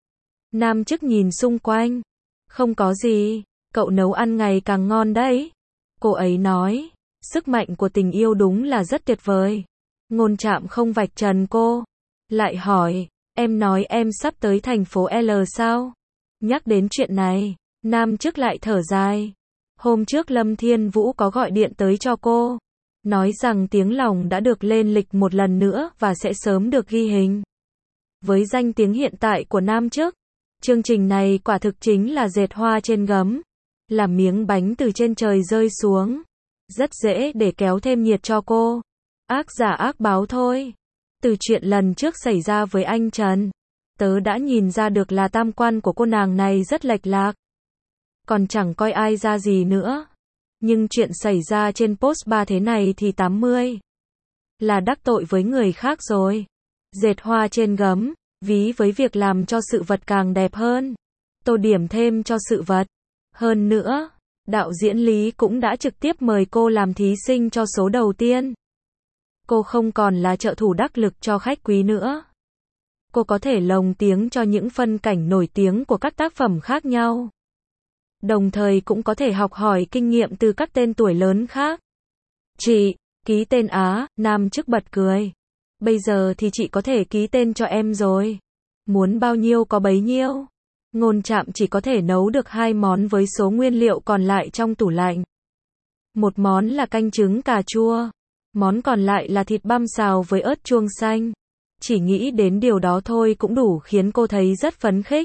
Nam Chức nhìn xung quanh. Không có gì, cậu nấu ăn ngày càng ngon đấy. Cô ấy nói, sức mạnh của tình yêu đúng là rất tuyệt vời. Ngôn Trạm không vạch trần cô. Lại hỏi, em nói em sắp tới thành phố L sao? Nhắc đến chuyện này, Nam Chức lại thở dài. Hôm trước Lâm Thiên Vũ có gọi điện tới cho cô. Nói rằng tiếng lòng đã được lên lịch một lần nữa và sẽ sớm được ghi hình. Với danh tiếng hiện tại của Nam Chức, chương trình này quả thực chính là dệt hoa trên gấm. Là miếng bánh từ trên trời rơi xuống. Rất dễ để kéo thêm nhiệt cho cô. Ác giả ác báo thôi. Từ chuyện lần trước xảy ra với anh Trần, tớ đã nhìn ra được là tam quan của cô nàng này rất lệch lạc. Còn chẳng coi ai ra gì nữa. Nhưng chuyện xảy ra trên post ba thế này thì tám mươi. Là đắc tội với người khác rồi. Dệt hoa trên gấm, ví với việc làm cho sự vật càng đẹp hơn. Tô điểm thêm cho sự vật. Hơn nữa, đạo diễn Lý cũng đã trực tiếp mời cô làm thí sinh cho số đầu tiên. Cô không còn là trợ thủ đắc lực cho khách quý nữa. Cô có thể lồng tiếng cho những phân cảnh nổi tiếng của các tác phẩm khác nhau. Đồng thời cũng có thể học hỏi kinh nghiệm từ các tên tuổi lớn khác. Chị, ký tên á, nam chức bật cười. Bây giờ thì chị có thể ký tên cho em rồi. Muốn bao nhiêu có bấy nhiêu. Ngôn Trạm chỉ có thể nấu được hai món với số nguyên liệu còn lại trong tủ lạnh. Một món là canh trứng cà chua. Món còn lại là thịt băm xào với ớt chuông xanh. Chỉ nghĩ đến điều đó thôi cũng đủ khiến cô thấy rất phấn khích.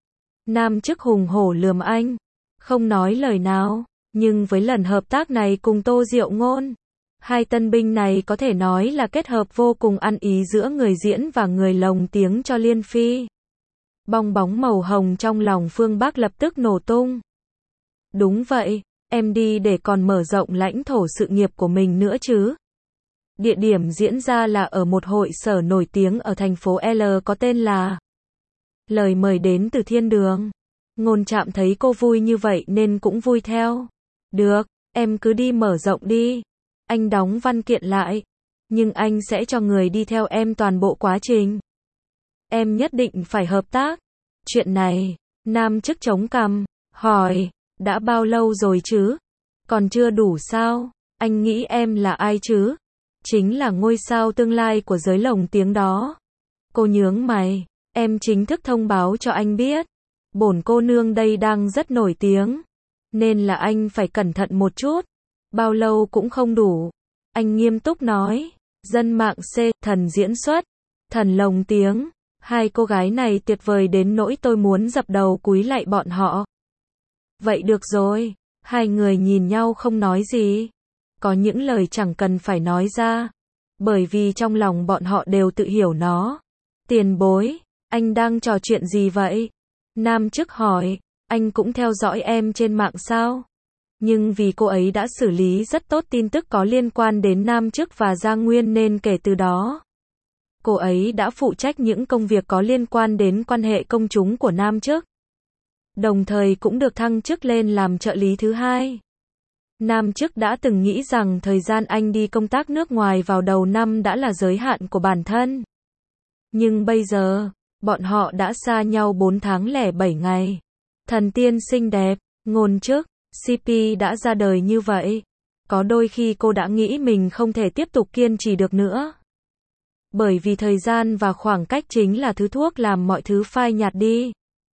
Nam chức hùng hổ lườm anh. Không nói lời nào. Nhưng với lần hợp tác này cùng Tô Diệu Ngôn, hai tân binh này có thể nói là kết hợp vô cùng ăn ý giữa người diễn và người lồng tiếng cho Liên Phi. Bong bóng màu hồng trong lòng Phương Bắc lập tức nổ tung. Đúng vậy, em đi để còn mở rộng lãnh thổ sự nghiệp của mình nữa chứ. Địa điểm diễn ra là ở một hội sở nổi tiếng ở thành phố L có tên là. Lời mời đến từ thiên đường. Ngôn Trạm thấy cô vui như vậy nên cũng vui theo. Được, em cứ đi mở rộng đi. Anh đóng văn kiện lại. Nhưng anh sẽ cho người đi theo em toàn bộ quá trình. Em nhất định phải hợp tác. Chuyện này, nam chức chống cằm, hỏi, đã bao lâu rồi chứ? Còn chưa đủ sao? Anh nghĩ em là ai chứ? Chính là ngôi sao tương lai của giới lồng tiếng đó. Cô nhướng mày, em chính thức thông báo cho anh biết. Bổn cô nương đây đang rất nổi tiếng. Nên là anh phải cẩn thận một chút. Bao lâu cũng không đủ. Anh nghiêm túc nói. Dân mạng C, thần diễn xuất, thần lồng tiếng. Hai cô gái này tuyệt vời đến nỗi tôi muốn dập đầu cúi lạy bọn họ. Vậy được rồi. Hai người nhìn nhau không nói gì. Có những lời chẳng cần phải nói ra. Bởi vì trong lòng bọn họ đều tự hiểu nó. Tiền bối, anh đang trò chuyện gì vậy? Nam chức hỏi, anh cũng theo dõi em trên mạng sao? Nhưng vì cô ấy đã xử lý rất tốt tin tức có liên quan đến Nam chức và Giang Nguyên nên kể từ đó, cô ấy đã phụ trách những công việc có liên quan đến quan hệ công chúng của Nam chức. Đồng thời cũng được thăng chức lên làm trợ lý thứ hai. Nam chức đã từng nghĩ rằng thời gian anh đi công tác nước ngoài vào đầu năm đã là giới hạn của bản thân. Nhưng bây giờ, bọn họ đã xa nhau bốn tháng lẻ bảy ngày. Thần tiên xinh đẹp, ngôn chức, xê pê đã ra đời như vậy. Có đôi khi cô đã nghĩ mình không thể tiếp tục kiên trì được nữa. Bởi vì thời gian và khoảng cách chính là thứ thuốc làm mọi thứ phai nhạt đi.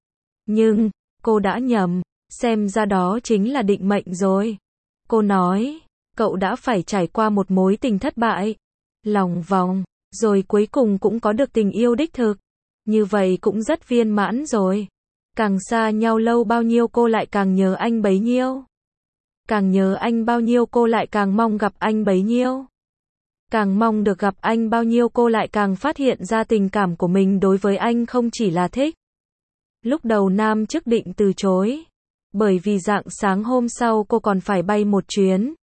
Nhưng, cô đã nhầm, xem ra đó chính là định mệnh rồi. Cô nói, cậu đã phải trải qua một mối tình thất bại, lòng vòng, rồi cuối cùng cũng có được tình yêu đích thực. Như vậy cũng rất viên mãn rồi. Càng xa nhau lâu bao nhiêu cô lại càng nhớ anh bấy nhiêu. Càng nhớ anh bao nhiêu cô lại càng mong gặp anh bấy nhiêu. Càng mong được gặp anh bao nhiêu cô lại càng phát hiện ra tình cảm của mình đối với anh không chỉ là thích. Lúc đầu Nam chức định từ chối. Bởi vì rạng sáng hôm sau cô còn phải bay một chuyến.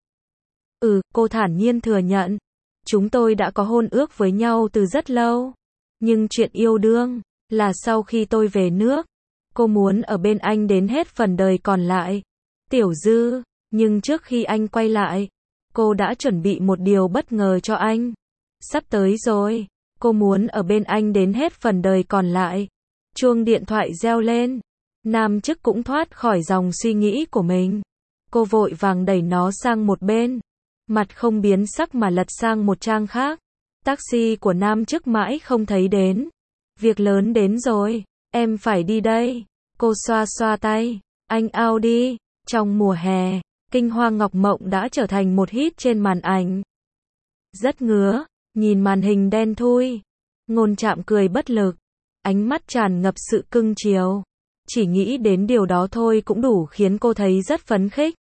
Ừ, cô thản nhiên thừa nhận. Chúng tôi đã có hôn ước với nhau từ rất lâu. Nhưng chuyện yêu đương, là sau khi tôi về nước. Cô muốn ở bên anh đến hết phần đời còn lại. Tiểu Dư, nhưng trước khi anh quay lại, cô đã chuẩn bị một điều bất ngờ cho anh. Sắp tới rồi, cô muốn ở bên anh đến hết phần đời còn lại. Chuông điện thoại reo lên. Nam chức cũng thoát khỏi dòng suy nghĩ của mình. Cô vội vàng đẩy nó sang một bên. Mặt không biến sắc mà lật sang một trang khác. Taxi của Nam chức mãi không thấy đến. Việc lớn đến rồi, em phải đi đây. Cô xoa xoa tay. Anh out đi. Trong mùa hè, Kinh Hoa Ngọc Mộng đã trở thành một hit trên màn ảnh. Rất ngứa, nhìn màn hình đen thui. Ngôn Trạm cười bất lực. Ánh mắt tràn ngập sự cưng chiều. Chỉ nghĩ đến điều đó thôi cũng đủ khiến cô thấy rất phấn khích.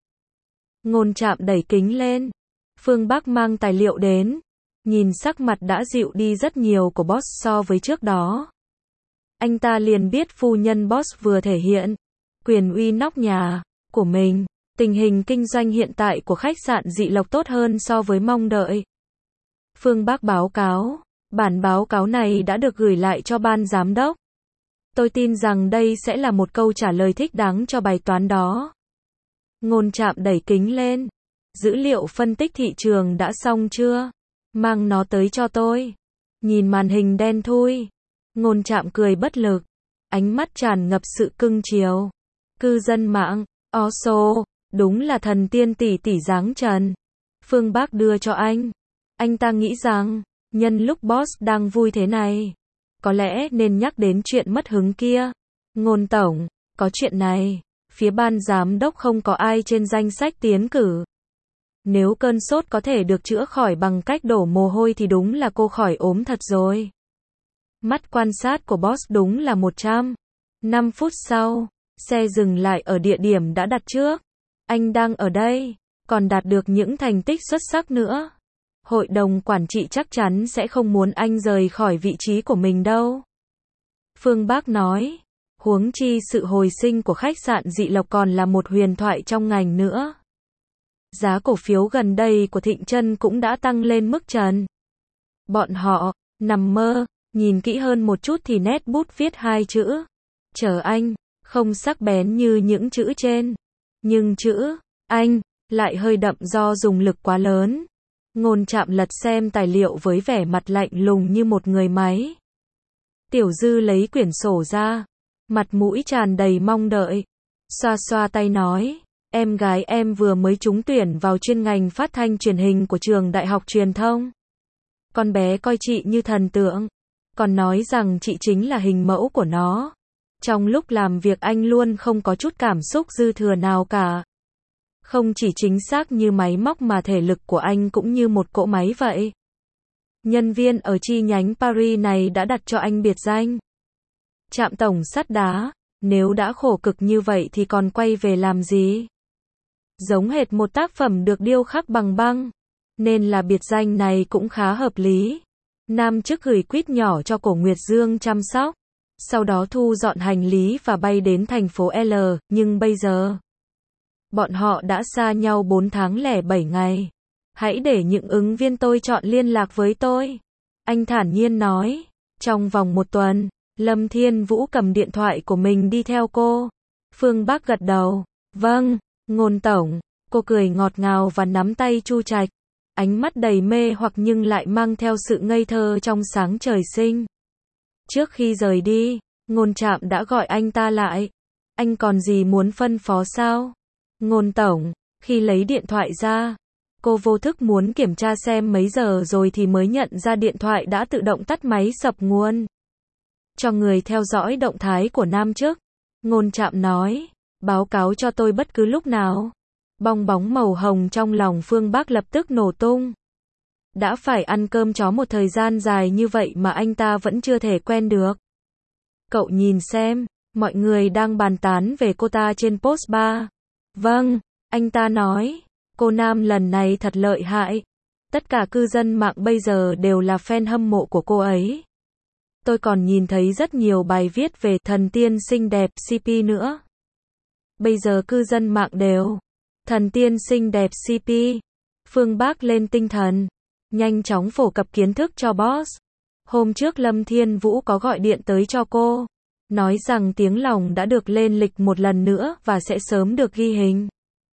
Ngôn Trạm đẩy kính lên. Phương Bắc mang tài liệu đến. Nhìn sắc mặt đã dịu đi rất nhiều của boss so với trước đó. Anh ta liền biết phu nhân boss vừa thể hiện quyền uy nóc nhà của mình. Tình hình kinh doanh hiện tại của khách sạn Dị Lộc tốt hơn so với mong đợi. Phương Bắc báo cáo. Bản báo cáo này đã được gửi lại cho ban giám đốc. Tôi tin rằng đây sẽ là một câu trả lời thích đáng cho bài toán đó. Ngôn Trạm đẩy kính lên. Dữ liệu phân tích thị trường đã xong chưa? Mang nó tới cho tôi. Nhìn màn hình đen thui. Ngôn Trạm cười bất lực. Ánh mắt tràn ngập sự cưng chiều. Cư dân mạng. Oso. Đúng là thần tiên tỷ tỷ dáng trần. Phương Bắc đưa cho anh. Anh ta nghĩ rằng, nhân lúc boss đang vui thế này, có lẽ nên nhắc đến chuyện mất hứng kia. Ngôn tổng, có chuyện này. Phía ban giám đốc không có ai trên danh sách tiến cử. Nếu cơn sốt có thể được chữa khỏi bằng cách đổ mồ hôi thì đúng là cô khỏi ốm thật rồi. Mắt quan sát của boss đúng là một trăm. năm phút sau, xe dừng lại ở địa điểm đã đặt trước. Anh đang ở đây, còn đạt được những thành tích xuất sắc nữa. Hội đồng quản trị chắc chắn sẽ không muốn anh rời khỏi vị trí của mình đâu. Phương Bắc nói, huống chi sự hồi sinh của khách sạn Dị Lộc còn là một huyền thoại trong ngành nữa. Giá cổ phiếu gần đây của Thịnh Chân cũng đã tăng lên mức trần. Bọn họ, nằm mơ, nhìn kỹ hơn một chút thì nét bút viết hai chữ. Chờ anh, không sắc bén như những chữ trên. Nhưng chữ, anh, lại hơi đậm do dùng lực quá lớn. Ngôn Trạm lật xem tài liệu với vẻ mặt lạnh lùng như một người máy. Tiểu Dư lấy quyển sổ ra. Mặt mũi tràn đầy mong đợi. Xoa xoa tay nói. Em gái em vừa mới trúng tuyển vào chuyên ngành phát thanh truyền hình của trường Đại học Truyền thông. Con bé coi chị như thần tượng. Còn nói rằng chị chính là hình mẫu của nó. Trong lúc làm việc anh luôn không có chút cảm xúc dư thừa nào cả. Không chỉ chính xác như máy móc mà thể lực của anh cũng như một cỗ máy vậy. Nhân viên ở chi nhánh Paris này đã đặt cho anh biệt danh Trạm tổng sắt đá. Nếu đã khổ cực như vậy thì còn quay về làm gì? Giống hệt một tác phẩm được điêu khắc bằng băng. Nên là biệt danh này cũng khá hợp lý. Nam chức gửi quýt nhỏ cho Cổ Nguyệt Dương chăm sóc. Sau đó thu dọn hành lý và bay đến thành phố L. Nhưng bây giờ, bọn họ đã xa nhau bốn tháng lẻ bảy ngày. Hãy để những ứng viên tôi chọn liên lạc với tôi. Anh thản nhiên nói. Trong vòng một tuần, Lâm Thiên Vũ cầm điện thoại của mình đi theo cô. Phương Bắc gật đầu. Vâng, Ngôn tổng. Cô cười ngọt ngào và nắm tay Chu Trạch. Ánh mắt đầy mê hoặc nhưng lại mang theo sự ngây thơ trong sáng trời sinh. Trước khi rời đi, Ngôn Trạm đã gọi anh ta lại. Anh còn gì muốn phân phó sao? Ngôn tổng. Khi lấy điện thoại ra, cô vô thức muốn kiểm tra xem mấy giờ rồi thì mới nhận ra điện thoại đã tự động tắt máy sập nguồn. Cho người theo dõi động thái của Nam chức. Ngôn Trạm nói. Báo cáo cho tôi bất cứ lúc nào. Bong bóng màu hồng trong lòng Phương Bắc lập tức nổ tung. Đã phải ăn cơm chó một thời gian dài như vậy mà anh ta vẫn chưa thể quen được. Cậu nhìn xem, mọi người đang bàn tán về cô ta trên post bar. Vâng, anh ta nói, cô Nam lần này thật lợi hại. Tất cả cư dân mạng bây giờ đều là fan hâm mộ của cô ấy. Tôi còn nhìn thấy rất nhiều bài viết về thần tiên xinh đẹp xê pê nữa. Bây giờ cư dân mạng đều thần tiên xinh đẹp xê pê. Phương Bắc lên tinh thần, nhanh chóng phổ cập kiến thức cho boss. Hôm trước Lâm Thiên Vũ có gọi điện tới cho cô, nói rằng tiếng lòng đã được lên lịch một lần nữa và sẽ sớm được ghi hình.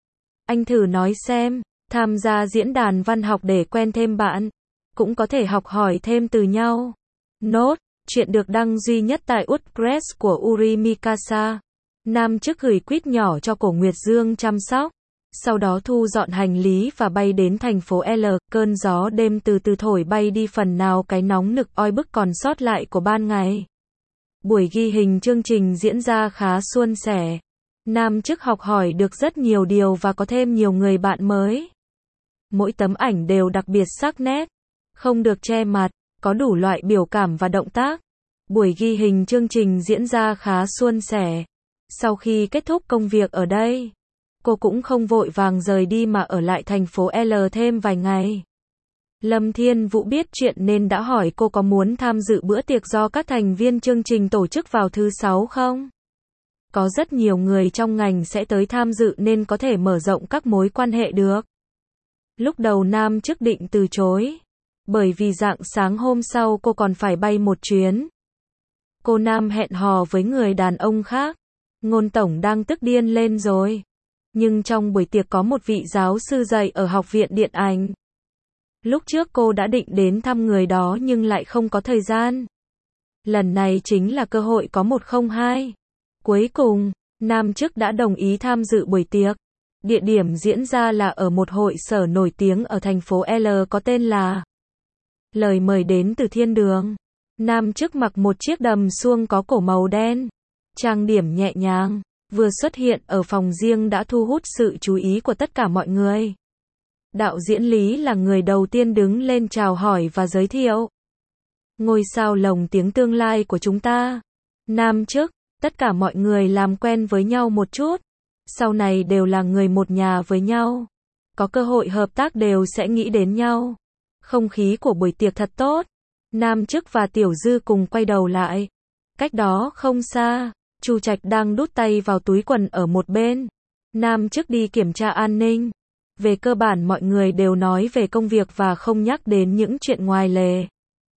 Anh thử nói xem, tham gia diễn đàn văn học để quen thêm bạn, cũng có thể học hỏi thêm từ nhau. Nốt, chuyện được đăng duy nhất tại WordPress của Uri Mikasa. Nam chức gửi quýt nhỏ cho Cổ Nguyệt Dương chăm sóc. Sau đó thu dọn hành lý và bay đến thành phố L. Cơn gió đêm từ từ thổi bay đi phần nào cái nóng nực oi bức còn sót lại của ban ngày. Buổi ghi hình chương trình diễn ra khá suôn sẻ. Nam chức học hỏi được rất nhiều điều và có thêm nhiều người bạn mới. Mỗi tấm ảnh đều đặc biệt sắc nét, không được che mặt, có đủ loại biểu cảm và động tác. Buổi ghi hình chương trình diễn ra khá suôn sẻ. Sau khi kết thúc công việc ở đây, cô cũng không vội vàng rời đi mà ở lại thành phố L thêm vài ngày. Lâm Thiên Vũ biết chuyện nên đã hỏi cô có muốn tham dự bữa tiệc do các thành viên chương trình tổ chức vào thứ sáu không? Có rất nhiều người trong ngành sẽ tới tham dự nên có thể mở rộng các mối quan hệ được. Lúc đầu Nam chức định từ chối, bởi vì rạng sáng hôm sau cô còn phải bay một chuyến. Cô Nam hẹn hò với người đàn ông khác. Ngôn tổng đang tức điên lên rồi. Nhưng trong buổi tiệc có một vị giáo sư dạy ở học viện điện ảnh. Lúc trước cô đã định đến thăm người đó nhưng lại không có thời gian. Lần này chính là cơ hội có một không hai. Cuối cùng, Nam Chức đã đồng ý tham dự buổi tiệc. Địa điểm diễn ra là ở một hội sở nổi tiếng ở thành phố L có tên là. Lời mời đến từ thiên đường. Nam Chức mặc một chiếc đầm suông có cổ màu đen. Trang điểm nhẹ nhàng. Vừa xuất hiện ở phòng riêng đã thu hút sự chú ý của tất cả mọi người. Đạo diễn Lý là người đầu tiên đứng lên chào hỏi và giới thiệu. Ngôi sao lồng tiếng tương lai của chúng ta. Nam Chức, tất cả mọi người làm quen với nhau một chút. Sau này đều là người một nhà với nhau. Có cơ hội hợp tác đều sẽ nghĩ đến nhau. Không khí của buổi tiệc thật tốt. Nam Chức và Tiểu Dư cùng quay đầu lại. Cách đó không xa, Chu Trạch đang đút tay vào túi quần ở một bên. Nam Chức đi kiểm tra an ninh. Về cơ bản mọi người đều nói về công việc và không nhắc đến những chuyện ngoài lề.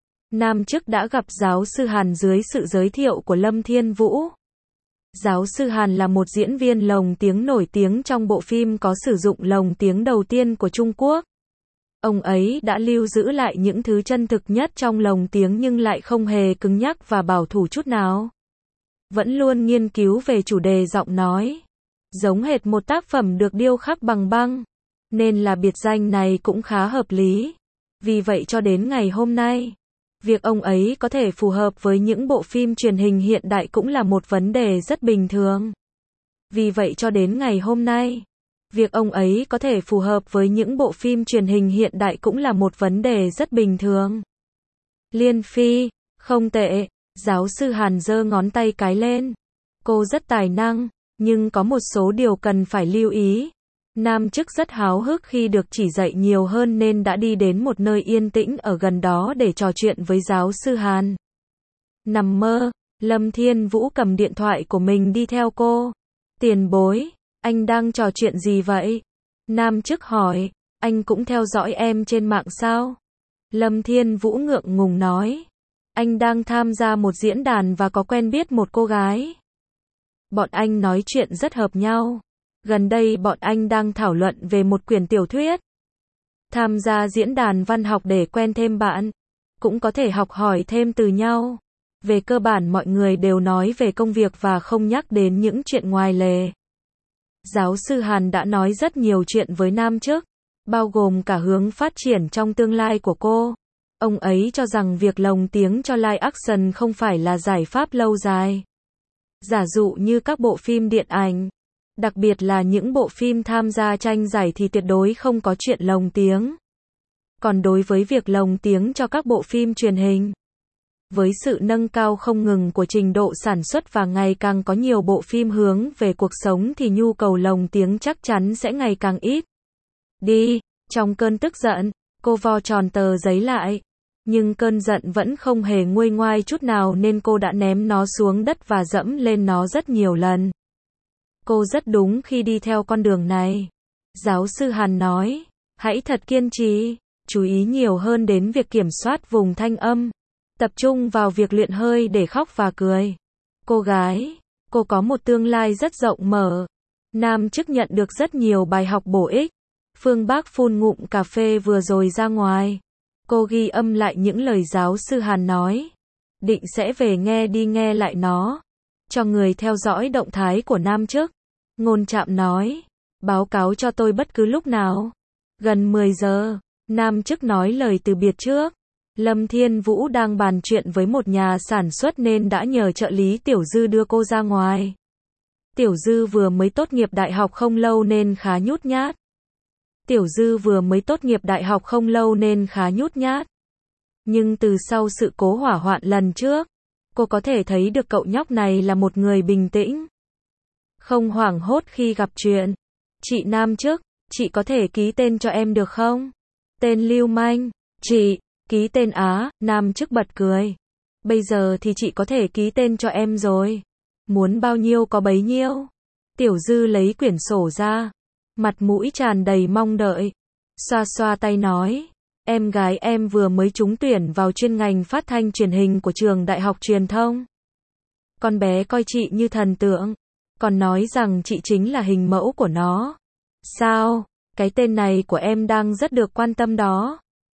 Nam Chức đã gặp giáo sư Hàn dưới sự giới thiệu của Lâm Thiên Vũ. Giáo sư Hàn là một diễn viên lồng tiếng nổi tiếng trong bộ phim có sử dụng lồng tiếng đầu tiên của Trung Quốc. Ông ấy đã lưu giữ lại những thứ chân thực nhất trong lồng tiếng nhưng lại không hề cứng nhắc và bảo thủ chút nào. Vẫn luôn nghiên cứu về chủ đề giọng nói. Giống hệt một tác phẩm được điêu khắc bằng băng. Nên là biệt danh này cũng khá hợp lý. Vì vậy cho đến ngày hôm nay, việc ông ấy có thể phù hợp với những bộ phim truyền hình hiện đại cũng là một vấn đề rất bình thường. Vì vậy cho đến ngày hôm nay, việc ông ấy có thể phù hợp với những bộ phim truyền hình hiện đại cũng là một vấn đề rất bình thường. Liên Phi, không tệ, giáo sư Hàn giơ ngón tay cái lên. Cô rất tài năng, nhưng có một số điều cần phải lưu ý. Nam Chức rất háo hức khi được chỉ dạy nhiều hơn nên đã đi đến một nơi yên tĩnh ở gần đó để trò chuyện với giáo sư Hàn. Nằm mơ, Lâm Thiên Vũ cầm điện thoại của mình đi theo cô. Tiền bối, anh đang trò chuyện gì vậy? Nam Chức hỏi, anh cũng theo dõi em trên mạng sao? Lâm Thiên Vũ ngượng ngùng nói, anh đang tham gia một diễn đàn và có quen biết một cô gái. Bọn anh nói chuyện rất hợp nhau. Gần đây bọn anh đang thảo luận về một quyển tiểu thuyết. Tham gia diễn đàn văn học để quen thêm bạn. Cũng có thể học hỏi thêm từ nhau. Về cơ bản mọi người đều nói về công việc và không nhắc đến những chuyện ngoài lề. Giáo sư Hàn đã nói rất nhiều chuyện với Nam Chức, bao gồm cả hướng phát triển trong tương lai của cô. Ông ấy cho rằng việc lồng tiếng cho live action không phải là giải pháp lâu dài. Giả dụ như các bộ phim điện ảnh. Đặc biệt là những bộ phim tham gia tranh giải thì tuyệt đối không có chuyện lồng tiếng. Còn đối với việc lồng tiếng cho các bộ phim truyền hình, với sự nâng cao không ngừng của trình độ sản xuất và ngày càng có nhiều bộ phim hướng về cuộc sống thì nhu cầu lồng tiếng chắc chắn sẽ ngày càng ít. Đi, trong cơn tức giận, cô vo tròn tờ giấy lại. Nhưng cơn giận vẫn không hề nguôi ngoai chút nào nên cô đã ném nó xuống đất và dẫm lên nó rất nhiều lần. Cô rất đúng khi đi theo con đường này. Giáo sư Hàn nói, hãy thật kiên trì, chú ý nhiều hơn đến việc kiểm soát vùng thanh âm. Tập trung vào việc luyện hơi để khóc và cười. Cô gái, cô có một tương lai rất rộng mở. Nam Chức nhận được rất nhiều bài học bổ ích. Phương Bác phun ngụm cà phê vừa rồi ra ngoài. Cô ghi âm lại những lời giáo sư Hàn nói. Định sẽ về nghe đi nghe lại nó. Cho người theo dõi động thái của Nam Chức. Ngôn Trạm nói, báo cáo cho tôi bất cứ lúc nào. Gần mười giờ, Nam Chức nói lời từ biệt trước. Lâm Thiên Vũ đang bàn chuyện với một nhà sản xuất nên đã nhờ trợ lý Tiểu Dư đưa cô ra ngoài. Tiểu Dư vừa mới tốt nghiệp đại học không lâu nên khá nhút nhát. Tiểu Dư vừa mới tốt nghiệp đại học không lâu nên khá nhút nhát. Nhưng từ sau sự cố hỏa hoạn lần trước, cô có thể thấy được cậu nhóc này là một người bình tĩnh. Không hoảng hốt khi gặp chuyện. Chị Nam Chức, chị có thể ký tên cho em được không? Tên lưu manh. Chị, ký tên á, Nam Chức bật cười. Bây giờ thì chị có thể ký tên cho em rồi. Muốn bao nhiêu có bấy nhiêu. Tiểu Dư lấy quyển sổ ra. Mặt mũi tràn đầy mong đợi. Xoa xoa tay nói. Em gái em vừa mới trúng tuyển vào chuyên ngành phát thanh truyền hình của trường Đại học Truyền thông. Con bé coi chị như thần tượng. Còn nói rằng chị chính là hình mẫu của nó. Sao? Cái tên này của em đang rất được quan tâm đó.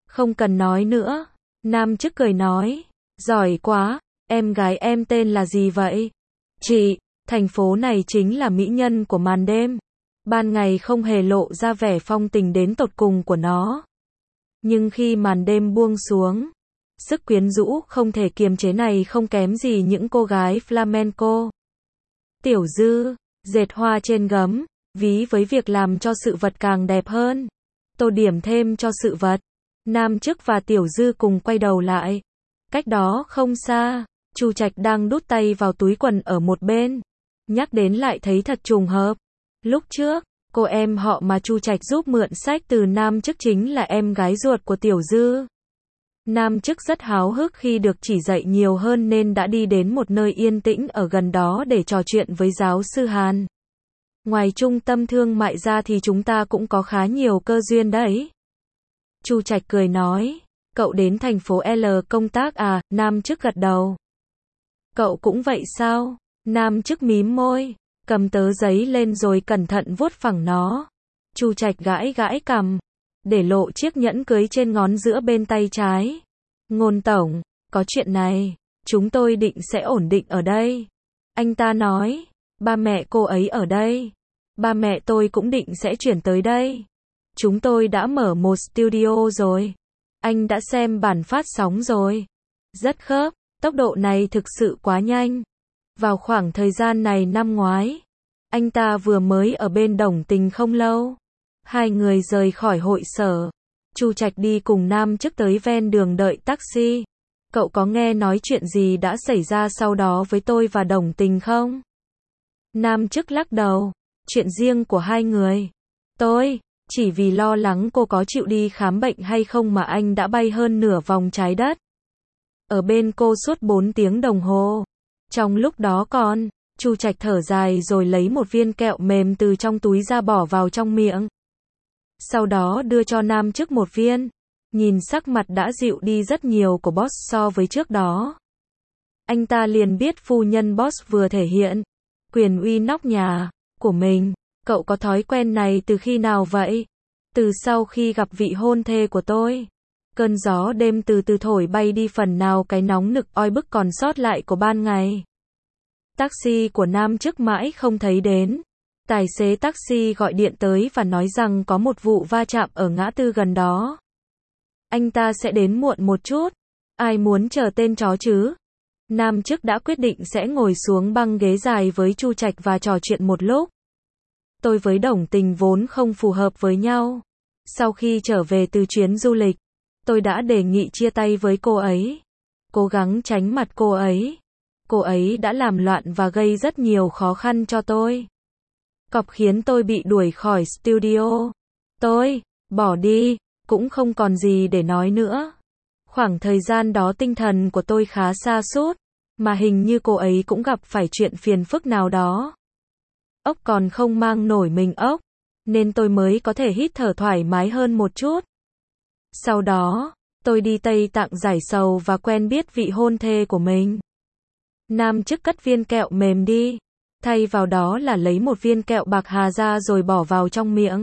Không cần nói nữa. Nam chức cười nói. Giỏi quá, em gái em tên là gì vậy? Chị, thành phố này chính là mỹ nhân của màn đêm. Ban ngày không hề lộ ra vẻ phong tình đến tột cùng của nó. Nhưng khi màn đêm buông xuống, sức quyến rũ không thể kiềm chế này không kém gì những cô gái flamenco. Tiểu Dư, dệt hoa trên gấm, ví với việc làm cho sự vật càng đẹp hơn. Tô điểm thêm cho sự vật. Nam chức và Tiểu Dư cùng quay đầu lại. Cách đó không xa, Chu Trạch đang đút tay vào túi quần ở một bên. Nhắc đến lại thấy thật trùng hợp. Lúc trước, cô em họ mà Chu Trạch giúp mượn sách từ Nam chức chính là em gái ruột của Tiểu Dư. Nam chức rất háo hức khi được chỉ dạy nhiều hơn nên đã đi đến một nơi yên tĩnh ở gần đó để trò chuyện với giáo sư Hàn. Ngoài trung tâm thương mại ra thì chúng ta cũng có khá nhiều cơ duyên đấy. Chu Trạch cười nói, cậu đến thành phố L công tác à? Nam chức gật đầu. Cậu cũng vậy sao? Nam chức mím môi, cầm tờ giấy lên rồi cẩn thận vuốt phẳng nó. Chu Trạch gãi gãi cằm, để lộ chiếc nhẫn cưới trên ngón giữa bên tay trái. Ngôn tổng, có chuyện này, chúng tôi định sẽ ổn định ở đây. Anh ta nói, ba mẹ cô ấy ở đây. Ba mẹ tôi cũng định sẽ chuyển tới đây. Chúng tôi đã mở một studio rồi. Anh đã xem bản phát sóng rồi. Rất khớp, tốc độ này thực sự quá nhanh. Vào khoảng thời gian này năm ngoái, anh ta vừa mới ở bên Đồng Tình không lâu. Hai người rời khỏi hội sở. Chu Trạch đi cùng Nam chức tới ven đường đợi taxi. Cậu có nghe nói chuyện gì đã xảy ra sau đó với tôi và Đồng Tình không? Nam chức lắc đầu. Chuyện riêng của hai người. Tôi, chỉ vì lo lắng cô có chịu đi khám bệnh hay không mà anh đã bay hơn nửa vòng trái đất. Ở bên cô suốt bốn tiếng đồng hồ. Trong lúc đó còn, Chu Trạch thở dài rồi lấy một viên kẹo mềm từ trong túi ra bỏ vào trong miệng. Sau đó đưa cho Nam chức một viên. Nhìn sắc mặt đã dịu đi rất nhiều của boss so với trước đó. Anh ta liền biết phu nhân boss vừa thể hiện quyền uy nóc nhà của mình. Cậu có thói quen này từ khi nào vậy? Từ sau khi gặp vị hôn thê của tôi. Cơn gió đêm từ từ thổi bay đi phần nào cái nóng nực oi bức còn sót lại của ban ngày. Taxi của Nam chức mãi không thấy đến. Tài xế taxi gọi điện tới và nói rằng có một vụ va chạm ở ngã tư gần đó. Anh ta sẽ đến muộn một chút. Ai muốn chờ tên chó chứ? Nam chức đã quyết định sẽ ngồi xuống băng ghế dài với Chu Trạch và trò chuyện một lúc. Tôi với Đồng Tình vốn không phù hợp với nhau. Sau khi trở về từ chuyến du lịch, tôi đã đề nghị chia tay với cô ấy. Cố gắng tránh mặt cô ấy. Cô ấy đã làm loạn và gây rất nhiều khó khăn cho tôi. Cọc khiến tôi bị đuổi khỏi studio. Tôi, bỏ đi, cũng không còn gì để nói nữa. Khoảng thời gian đó tinh thần của tôi khá sa sút, mà hình như cô ấy cũng gặp phải chuyện phiền phức nào đó. Ốc còn không mang nổi mình ốc, nên tôi mới có thể hít thở thoải mái hơn một chút. Sau đó, tôi đi Tây Tạng giải sầu và quen biết vị hôn thê của mình. Nam chức cất viên kẹo mềm đi, thay vào đó là lấy một viên kẹo bạc hà ra rồi bỏ vào trong miệng.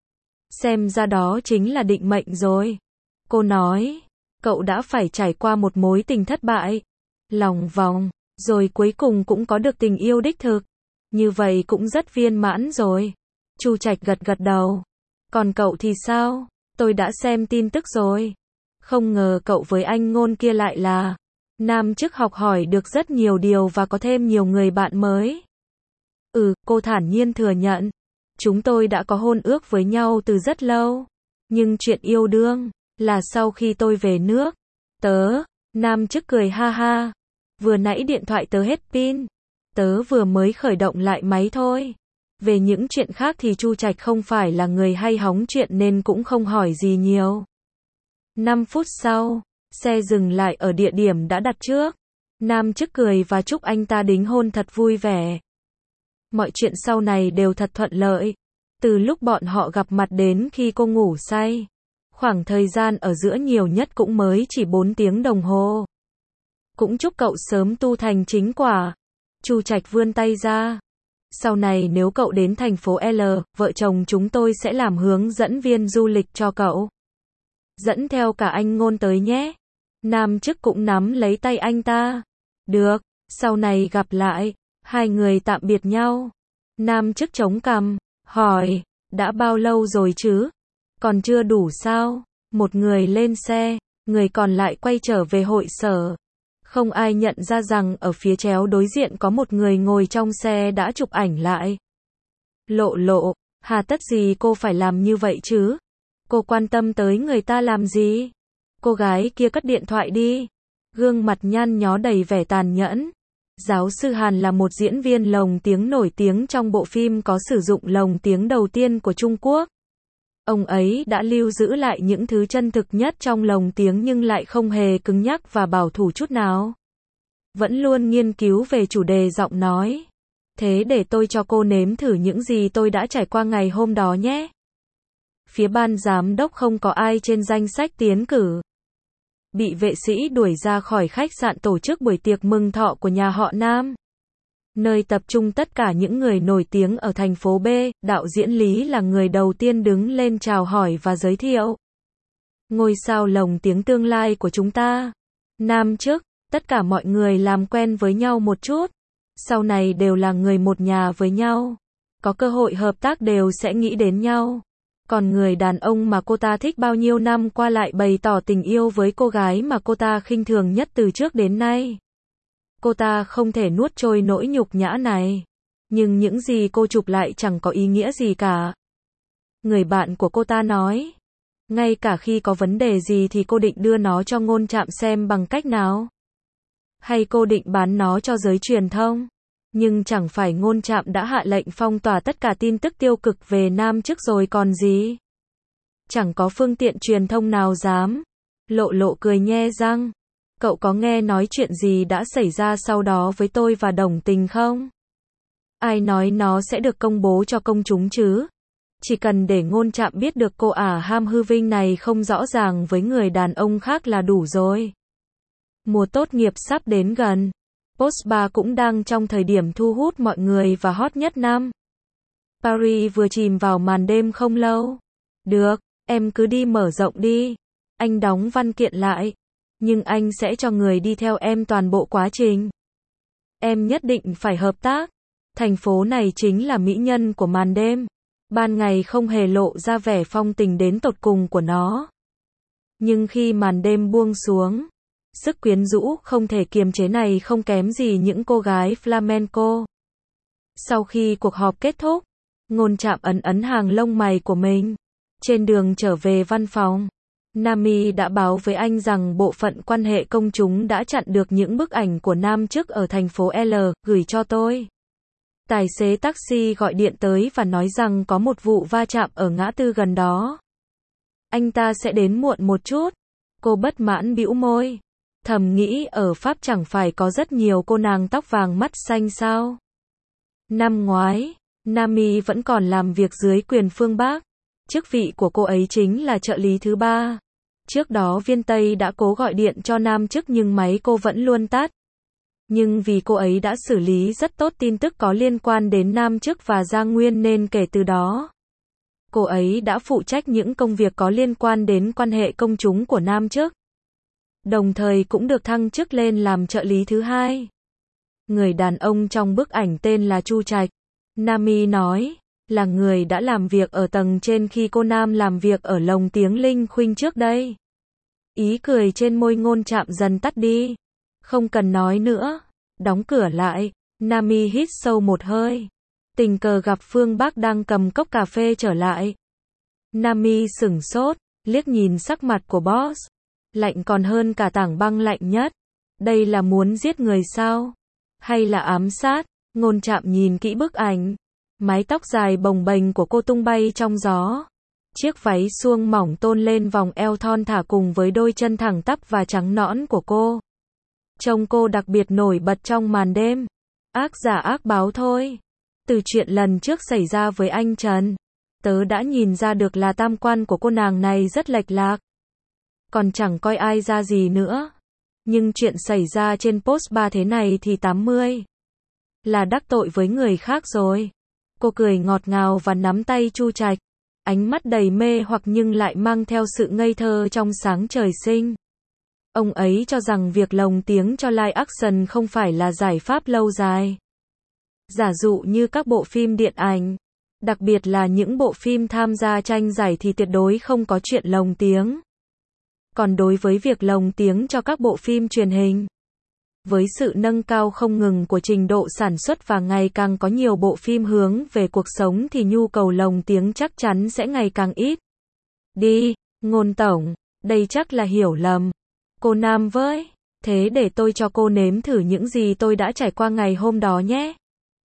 Xem ra đó chính là định mệnh rồi. Cô nói, cậu đã phải trải qua một mối tình thất bại, lòng vòng, rồi cuối cùng cũng có được tình yêu đích thực. Như vậy cũng rất viên mãn rồi. Chu Trạch gật gật đầu. Còn cậu thì sao? Tôi đã xem tin tức rồi. Không ngờ cậu với anh Ngôn kia lại là. Nam chức học hỏi được rất nhiều điều và có thêm nhiều người bạn mới. Ừ, cô thản nhiên thừa nhận. Chúng tôi đã có hôn ước với nhau từ rất lâu. Nhưng chuyện yêu đương là sau khi tôi về nước. Tớ, Nam chức cười ha ha. Vừa nãy điện thoại tớ hết pin. Tớ vừa mới khởi động lại máy thôi. Về những chuyện khác thì Chu Trạch không phải là người hay hóng chuyện nên cũng không hỏi gì nhiều. năm phút sau, xe dừng lại ở địa điểm đã đặt trước. Nam chức cười và chúc anh ta đính hôn thật vui vẻ. Mọi chuyện sau này đều thật thuận lợi. Từ lúc bọn họ gặp mặt đến khi cô ngủ say. Khoảng thời gian ở giữa nhiều nhất cũng mới chỉ bốn tiếng đồng hồ. Cũng chúc cậu sớm tu thành chính quả. Chu Trạch vươn tay ra. Sau này nếu cậu đến thành phố L, vợ chồng chúng tôi sẽ làm hướng dẫn viên du lịch cho cậu. Dẫn theo cả anh Ngôn tới nhé. Nam Chức cũng nắm lấy tay anh ta. Được, sau này gặp lại. Hai người tạm biệt nhau. Nam Chức chống cằm, hỏi, đã bao lâu rồi chứ? Còn chưa đủ sao? Một người lên xe, người còn lại quay trở về hội sở. Không ai nhận ra rằng ở phía chéo đối diện có một người ngồi trong xe đã chụp ảnh lại. Lộ Lộ, hà tất gì cô phải làm như vậy chứ? Cô quan tâm tới người ta làm gì? Cô gái kia cất điện thoại đi. Gương mặt nhăn nhó đầy vẻ tàn nhẫn. Giáo sư Hàn là một diễn viên lồng tiếng nổi tiếng trong bộ phim có sử dụng lồng tiếng đầu tiên của Trung Quốc. Ông ấy đã lưu giữ lại những thứ chân thực nhất trong lồng tiếng nhưng lại không hề cứng nhắc và bảo thủ chút nào. Vẫn luôn nghiên cứu về chủ đề giọng nói. Thế để tôi cho cô nếm thử những gì tôi đã trải qua ngày hôm đó nhé. Phía ban giám đốc không có ai trên danh sách tiến cử. Bị vệ sĩ đuổi ra khỏi khách sạn tổ chức buổi tiệc mừng thọ của nhà họ Nam. Nơi tập trung tất cả những người nổi tiếng ở thành phố B, đạo diễn Lý là người đầu tiên đứng lên chào hỏi và giới thiệu. Ngôi sao lồng tiếng tương lai của chúng ta. Nam Chức, tất cả mọi người làm quen với nhau một chút. Sau này đều là người một nhà với nhau. Có cơ hội hợp tác đều sẽ nghĩ đến nhau. Còn người đàn ông mà cô ta thích bao nhiêu năm qua lại bày tỏ tình yêu với cô gái mà cô ta khinh thường nhất từ trước đến nay. Cô ta không thể nuốt trôi nỗi nhục nhã này. Nhưng những gì cô chụp lại chẳng có ý nghĩa gì cả. Người bạn của cô ta nói. Ngay cả khi có vấn đề gì thì cô định đưa nó cho Ngôn Trạm xem bằng cách nào? Hay cô định bán nó cho giới truyền thông? Nhưng chẳng phải Ngôn Trạm đã hạ lệnh phong tỏa tất cả tin tức tiêu cực về Nam Chức rồi còn gì? Chẳng có phương tiện truyền thông nào dám. Lộ Lộ cười nhe răng. Cậu có nghe nói chuyện gì đã xảy ra sau đó với tôi và Đồng Tình không? Ai nói nó sẽ được công bố cho công chúng chứ? Chỉ cần để Ngôn Trạm biết được cô ả ham hư vinh này không rõ ràng với người đàn ông khác là đủ rồi. Mùa tốt nghiệp sắp đến gần. Post ba cũng đang trong thời điểm thu hút mọi người và hot nhất năm. Paris vừa chìm vào màn đêm không lâu. Được, em cứ đi mở rộng đi. Anh đóng văn kiện lại. Nhưng anh sẽ cho người đi theo em toàn bộ quá trình. Em nhất định phải hợp tác. Thành phố này chính là mỹ nhân của màn đêm. Ban ngày không hề lộ ra vẻ phong tình đến tột cùng của nó. Nhưng khi màn đêm buông xuống, sức quyến rũ không thể kiềm chế này không kém gì những cô gái flamenco. Sau khi cuộc họp kết thúc, Ngôn Trạm ấn ấn hàng lông mày của mình. Trên đường trở về văn phòng, Nami đã báo với anh rằng bộ phận quan hệ công chúng đã chặn được những bức ảnh của Nam Chức ở thành phố L, gửi cho tôi. Tài xế taxi gọi điện tới và nói rằng có một vụ va chạm ở ngã tư gần đó. Anh ta sẽ đến muộn một chút. Cô bất mãn bĩu môi. Thầm nghĩ ở Pháp chẳng phải có rất nhiều cô nàng tóc vàng mắt xanh sao? Năm ngoái, Nami vẫn còn làm việc dưới quyền Phương Bắc. Chức vị của cô ấy chính là trợ lý thứ ba. Trước đó Viên Tây đã cố gọi điện cho Nam Chức nhưng máy cô vẫn luôn tắt. Nhưng vì cô ấy đã xử lý rất tốt tin tức có liên quan đến Nam Chức và Giang Nguyên nên kể từ đó, cô ấy đã phụ trách những công việc có liên quan đến quan hệ công chúng của Nam Chức. Đồng thời cũng được thăng chức lên làm trợ lý thứ hai. Người đàn ông trong bức ảnh tên là Chu Trạch. Nami nói, là người đã làm việc ở tầng trên khi cô Nam làm việc ở lồng tiếng Linh Khuynh trước đây. Ý cười trên môi Ngôn Trạm dần tắt đi. Không cần nói nữa. Đóng cửa lại, Nami hít sâu một hơi. Tình cờ gặp Phương Bắc đang cầm cốc cà phê trở lại. Nami sửng sốt, liếc nhìn sắc mặt của boss. Lạnh còn hơn cả tảng băng lạnh nhất. Đây là muốn giết người sao? Hay là ám sát? Ngôn Trạm nhìn kỹ bức ảnh. Mái tóc dài bồng bềnh của cô tung bay trong gió. Chiếc váy suông mỏng tôn lên vòng eo thon thả cùng với đôi chân thẳng tắp và trắng nõn của cô. Trông cô đặc biệt nổi bật trong màn đêm. Ác giả ác báo thôi. Từ chuyện lần trước xảy ra với anh Trần, tớ đã nhìn ra được là tam quan của cô nàng này rất lệch lạc. Còn chẳng coi ai ra gì nữa. Nhưng chuyện xảy ra trên post ba thế này thì tám mươi. Là đắc tội với người khác rồi. Cô cười ngọt ngào và nắm tay Chu Trạch. ánh mắt đầy mê hoặc nhưng lại mang theo sự ngây thơ trong sáng trời sinh. Ông ấy cho rằng việc lồng tiếng cho live action không phải là giải pháp lâu dài. Giả dụ như các bộ phim điện ảnh, đặc biệt là những bộ phim tham gia tranh giải thì tuyệt đối không có chuyện lồng tiếng. Còn đối với việc lồng tiếng cho các bộ phim truyền hình, với sự nâng cao không ngừng của trình độ sản xuất và ngày càng có nhiều bộ phim hướng về cuộc sống thì nhu cầu lồng tiếng chắc chắn sẽ ngày càng ít. Đi, Ngôn tổng, đây chắc là hiểu lầm. Cô Nam với, thế để tôi cho cô nếm thử những gì tôi đã trải qua ngày hôm đó nhé.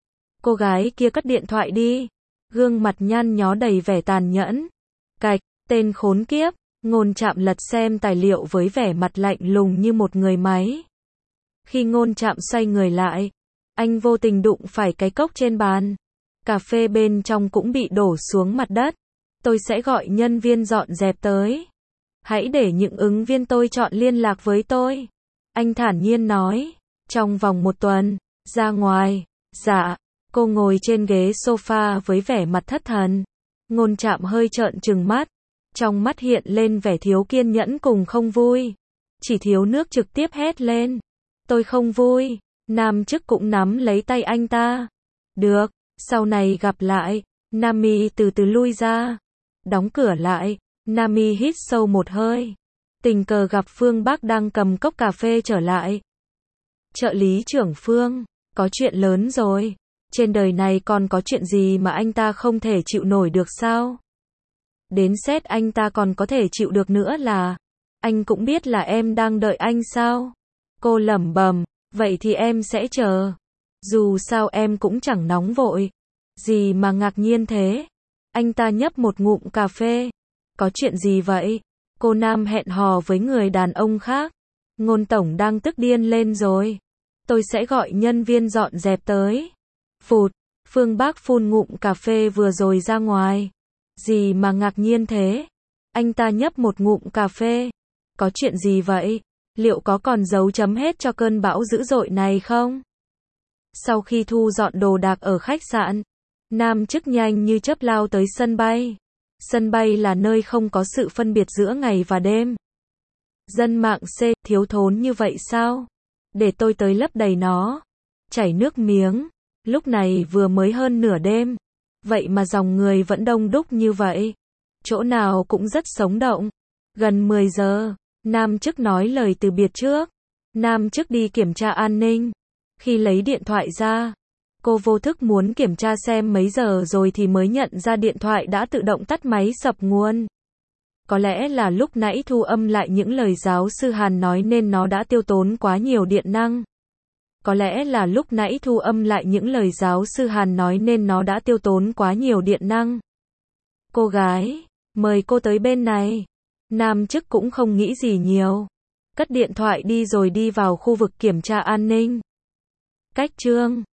Cô gái kia cất điện thoại đi, gương mặt nhăn nhó đầy vẻ tàn nhẫn. Cạch, tên khốn kiếp. Ngôn Trạm lật xem tài liệu với vẻ mặt lạnh lùng như một người máy. Khi Ngôn Trạm xoay người lại, anh vô tình đụng phải cái cốc trên bàn. Cà phê bên trong cũng bị đổ xuống mặt đất. Tôi sẽ gọi nhân viên dọn dẹp tới. Hãy để những ứng viên tôi chọn liên lạc với tôi. Anh thản nhiên nói. Trong vòng một tuần, ra ngoài. Dạ. Cô ngồi trên ghế sofa với vẻ mặt thất thần. Ngôn Trạm hơi trợn trừng mắt. Trong mắt hiện lên vẻ thiếu kiên nhẫn cùng không vui. Chỉ thiếu nước trực tiếp hét lên. Tôi không vui. Nam chức cũng nắm lấy tay anh ta. Được, sau này gặp lại. Nami từ từ lui ra. Đóng cửa lại. Nami hít sâu một hơi. Tình cờ gặp Phương Bắc đang cầm cốc cà phê trở lại. Trợ lý trưởng Phương, có chuyện lớn rồi. Trên đời này còn có chuyện gì mà anh ta không thể chịu nổi được sao? Đến xét anh ta còn có thể chịu được nữa là, anh cũng biết là em đang đợi anh sao? Cô lẩm bẩm, vậy thì em sẽ chờ. Dù sao em cũng chẳng nóng vội. Gì mà ngạc nhiên thế? Anh ta nhấp một ngụm cà phê. Có chuyện gì vậy? Cô Nam hẹn hò với người đàn ông khác. Ngôn tổng đang tức điên lên rồi. Tôi sẽ gọi nhân viên dọn dẹp tới. Phụt, Phương Bắc phun ngụm cà phê vừa rồi ra ngoài. Gì mà ngạc nhiên thế? Anh ta nhấp một ngụm cà phê. Có chuyện gì vậy? Liệu có còn dấu chấm hết cho cơn bão dữ dội này không? Sau khi thu dọn đồ đạc ở khách sạn, Nam chức nhanh như chớp lao tới sân bay. Sân bay là nơi không có sự phân biệt giữa ngày và đêm. Dân mạng C, thiếu thốn như vậy sao? Để tôi tới lấp đầy nó. Chảy nước miếng. Lúc này vừa mới hơn nửa đêm. Vậy mà dòng người vẫn đông đúc như vậy. Chỗ nào cũng rất sống động. Gần mười giờ, Nam chức nói lời từ biệt trước. Nam chức đi kiểm tra an ninh. Khi lấy điện thoại ra, cô vô thức muốn kiểm tra xem mấy giờ rồi thì mới nhận ra điện thoại đã tự động tắt máy sập nguồn. Có lẽ là lúc nãy thu âm lại những lời giáo sư Hàn nói nên nó đã tiêu tốn quá nhiều điện năng. Có lẽ là lúc nãy thu âm lại những lời giáo sư Hàn nói nên nó đã tiêu tốn quá nhiều điện năng. Cô gái, mời cô tới bên này. Nam chức cũng không nghĩ gì nhiều. Cất điện thoại đi rồi đi vào khu vực kiểm tra an ninh. Cách chương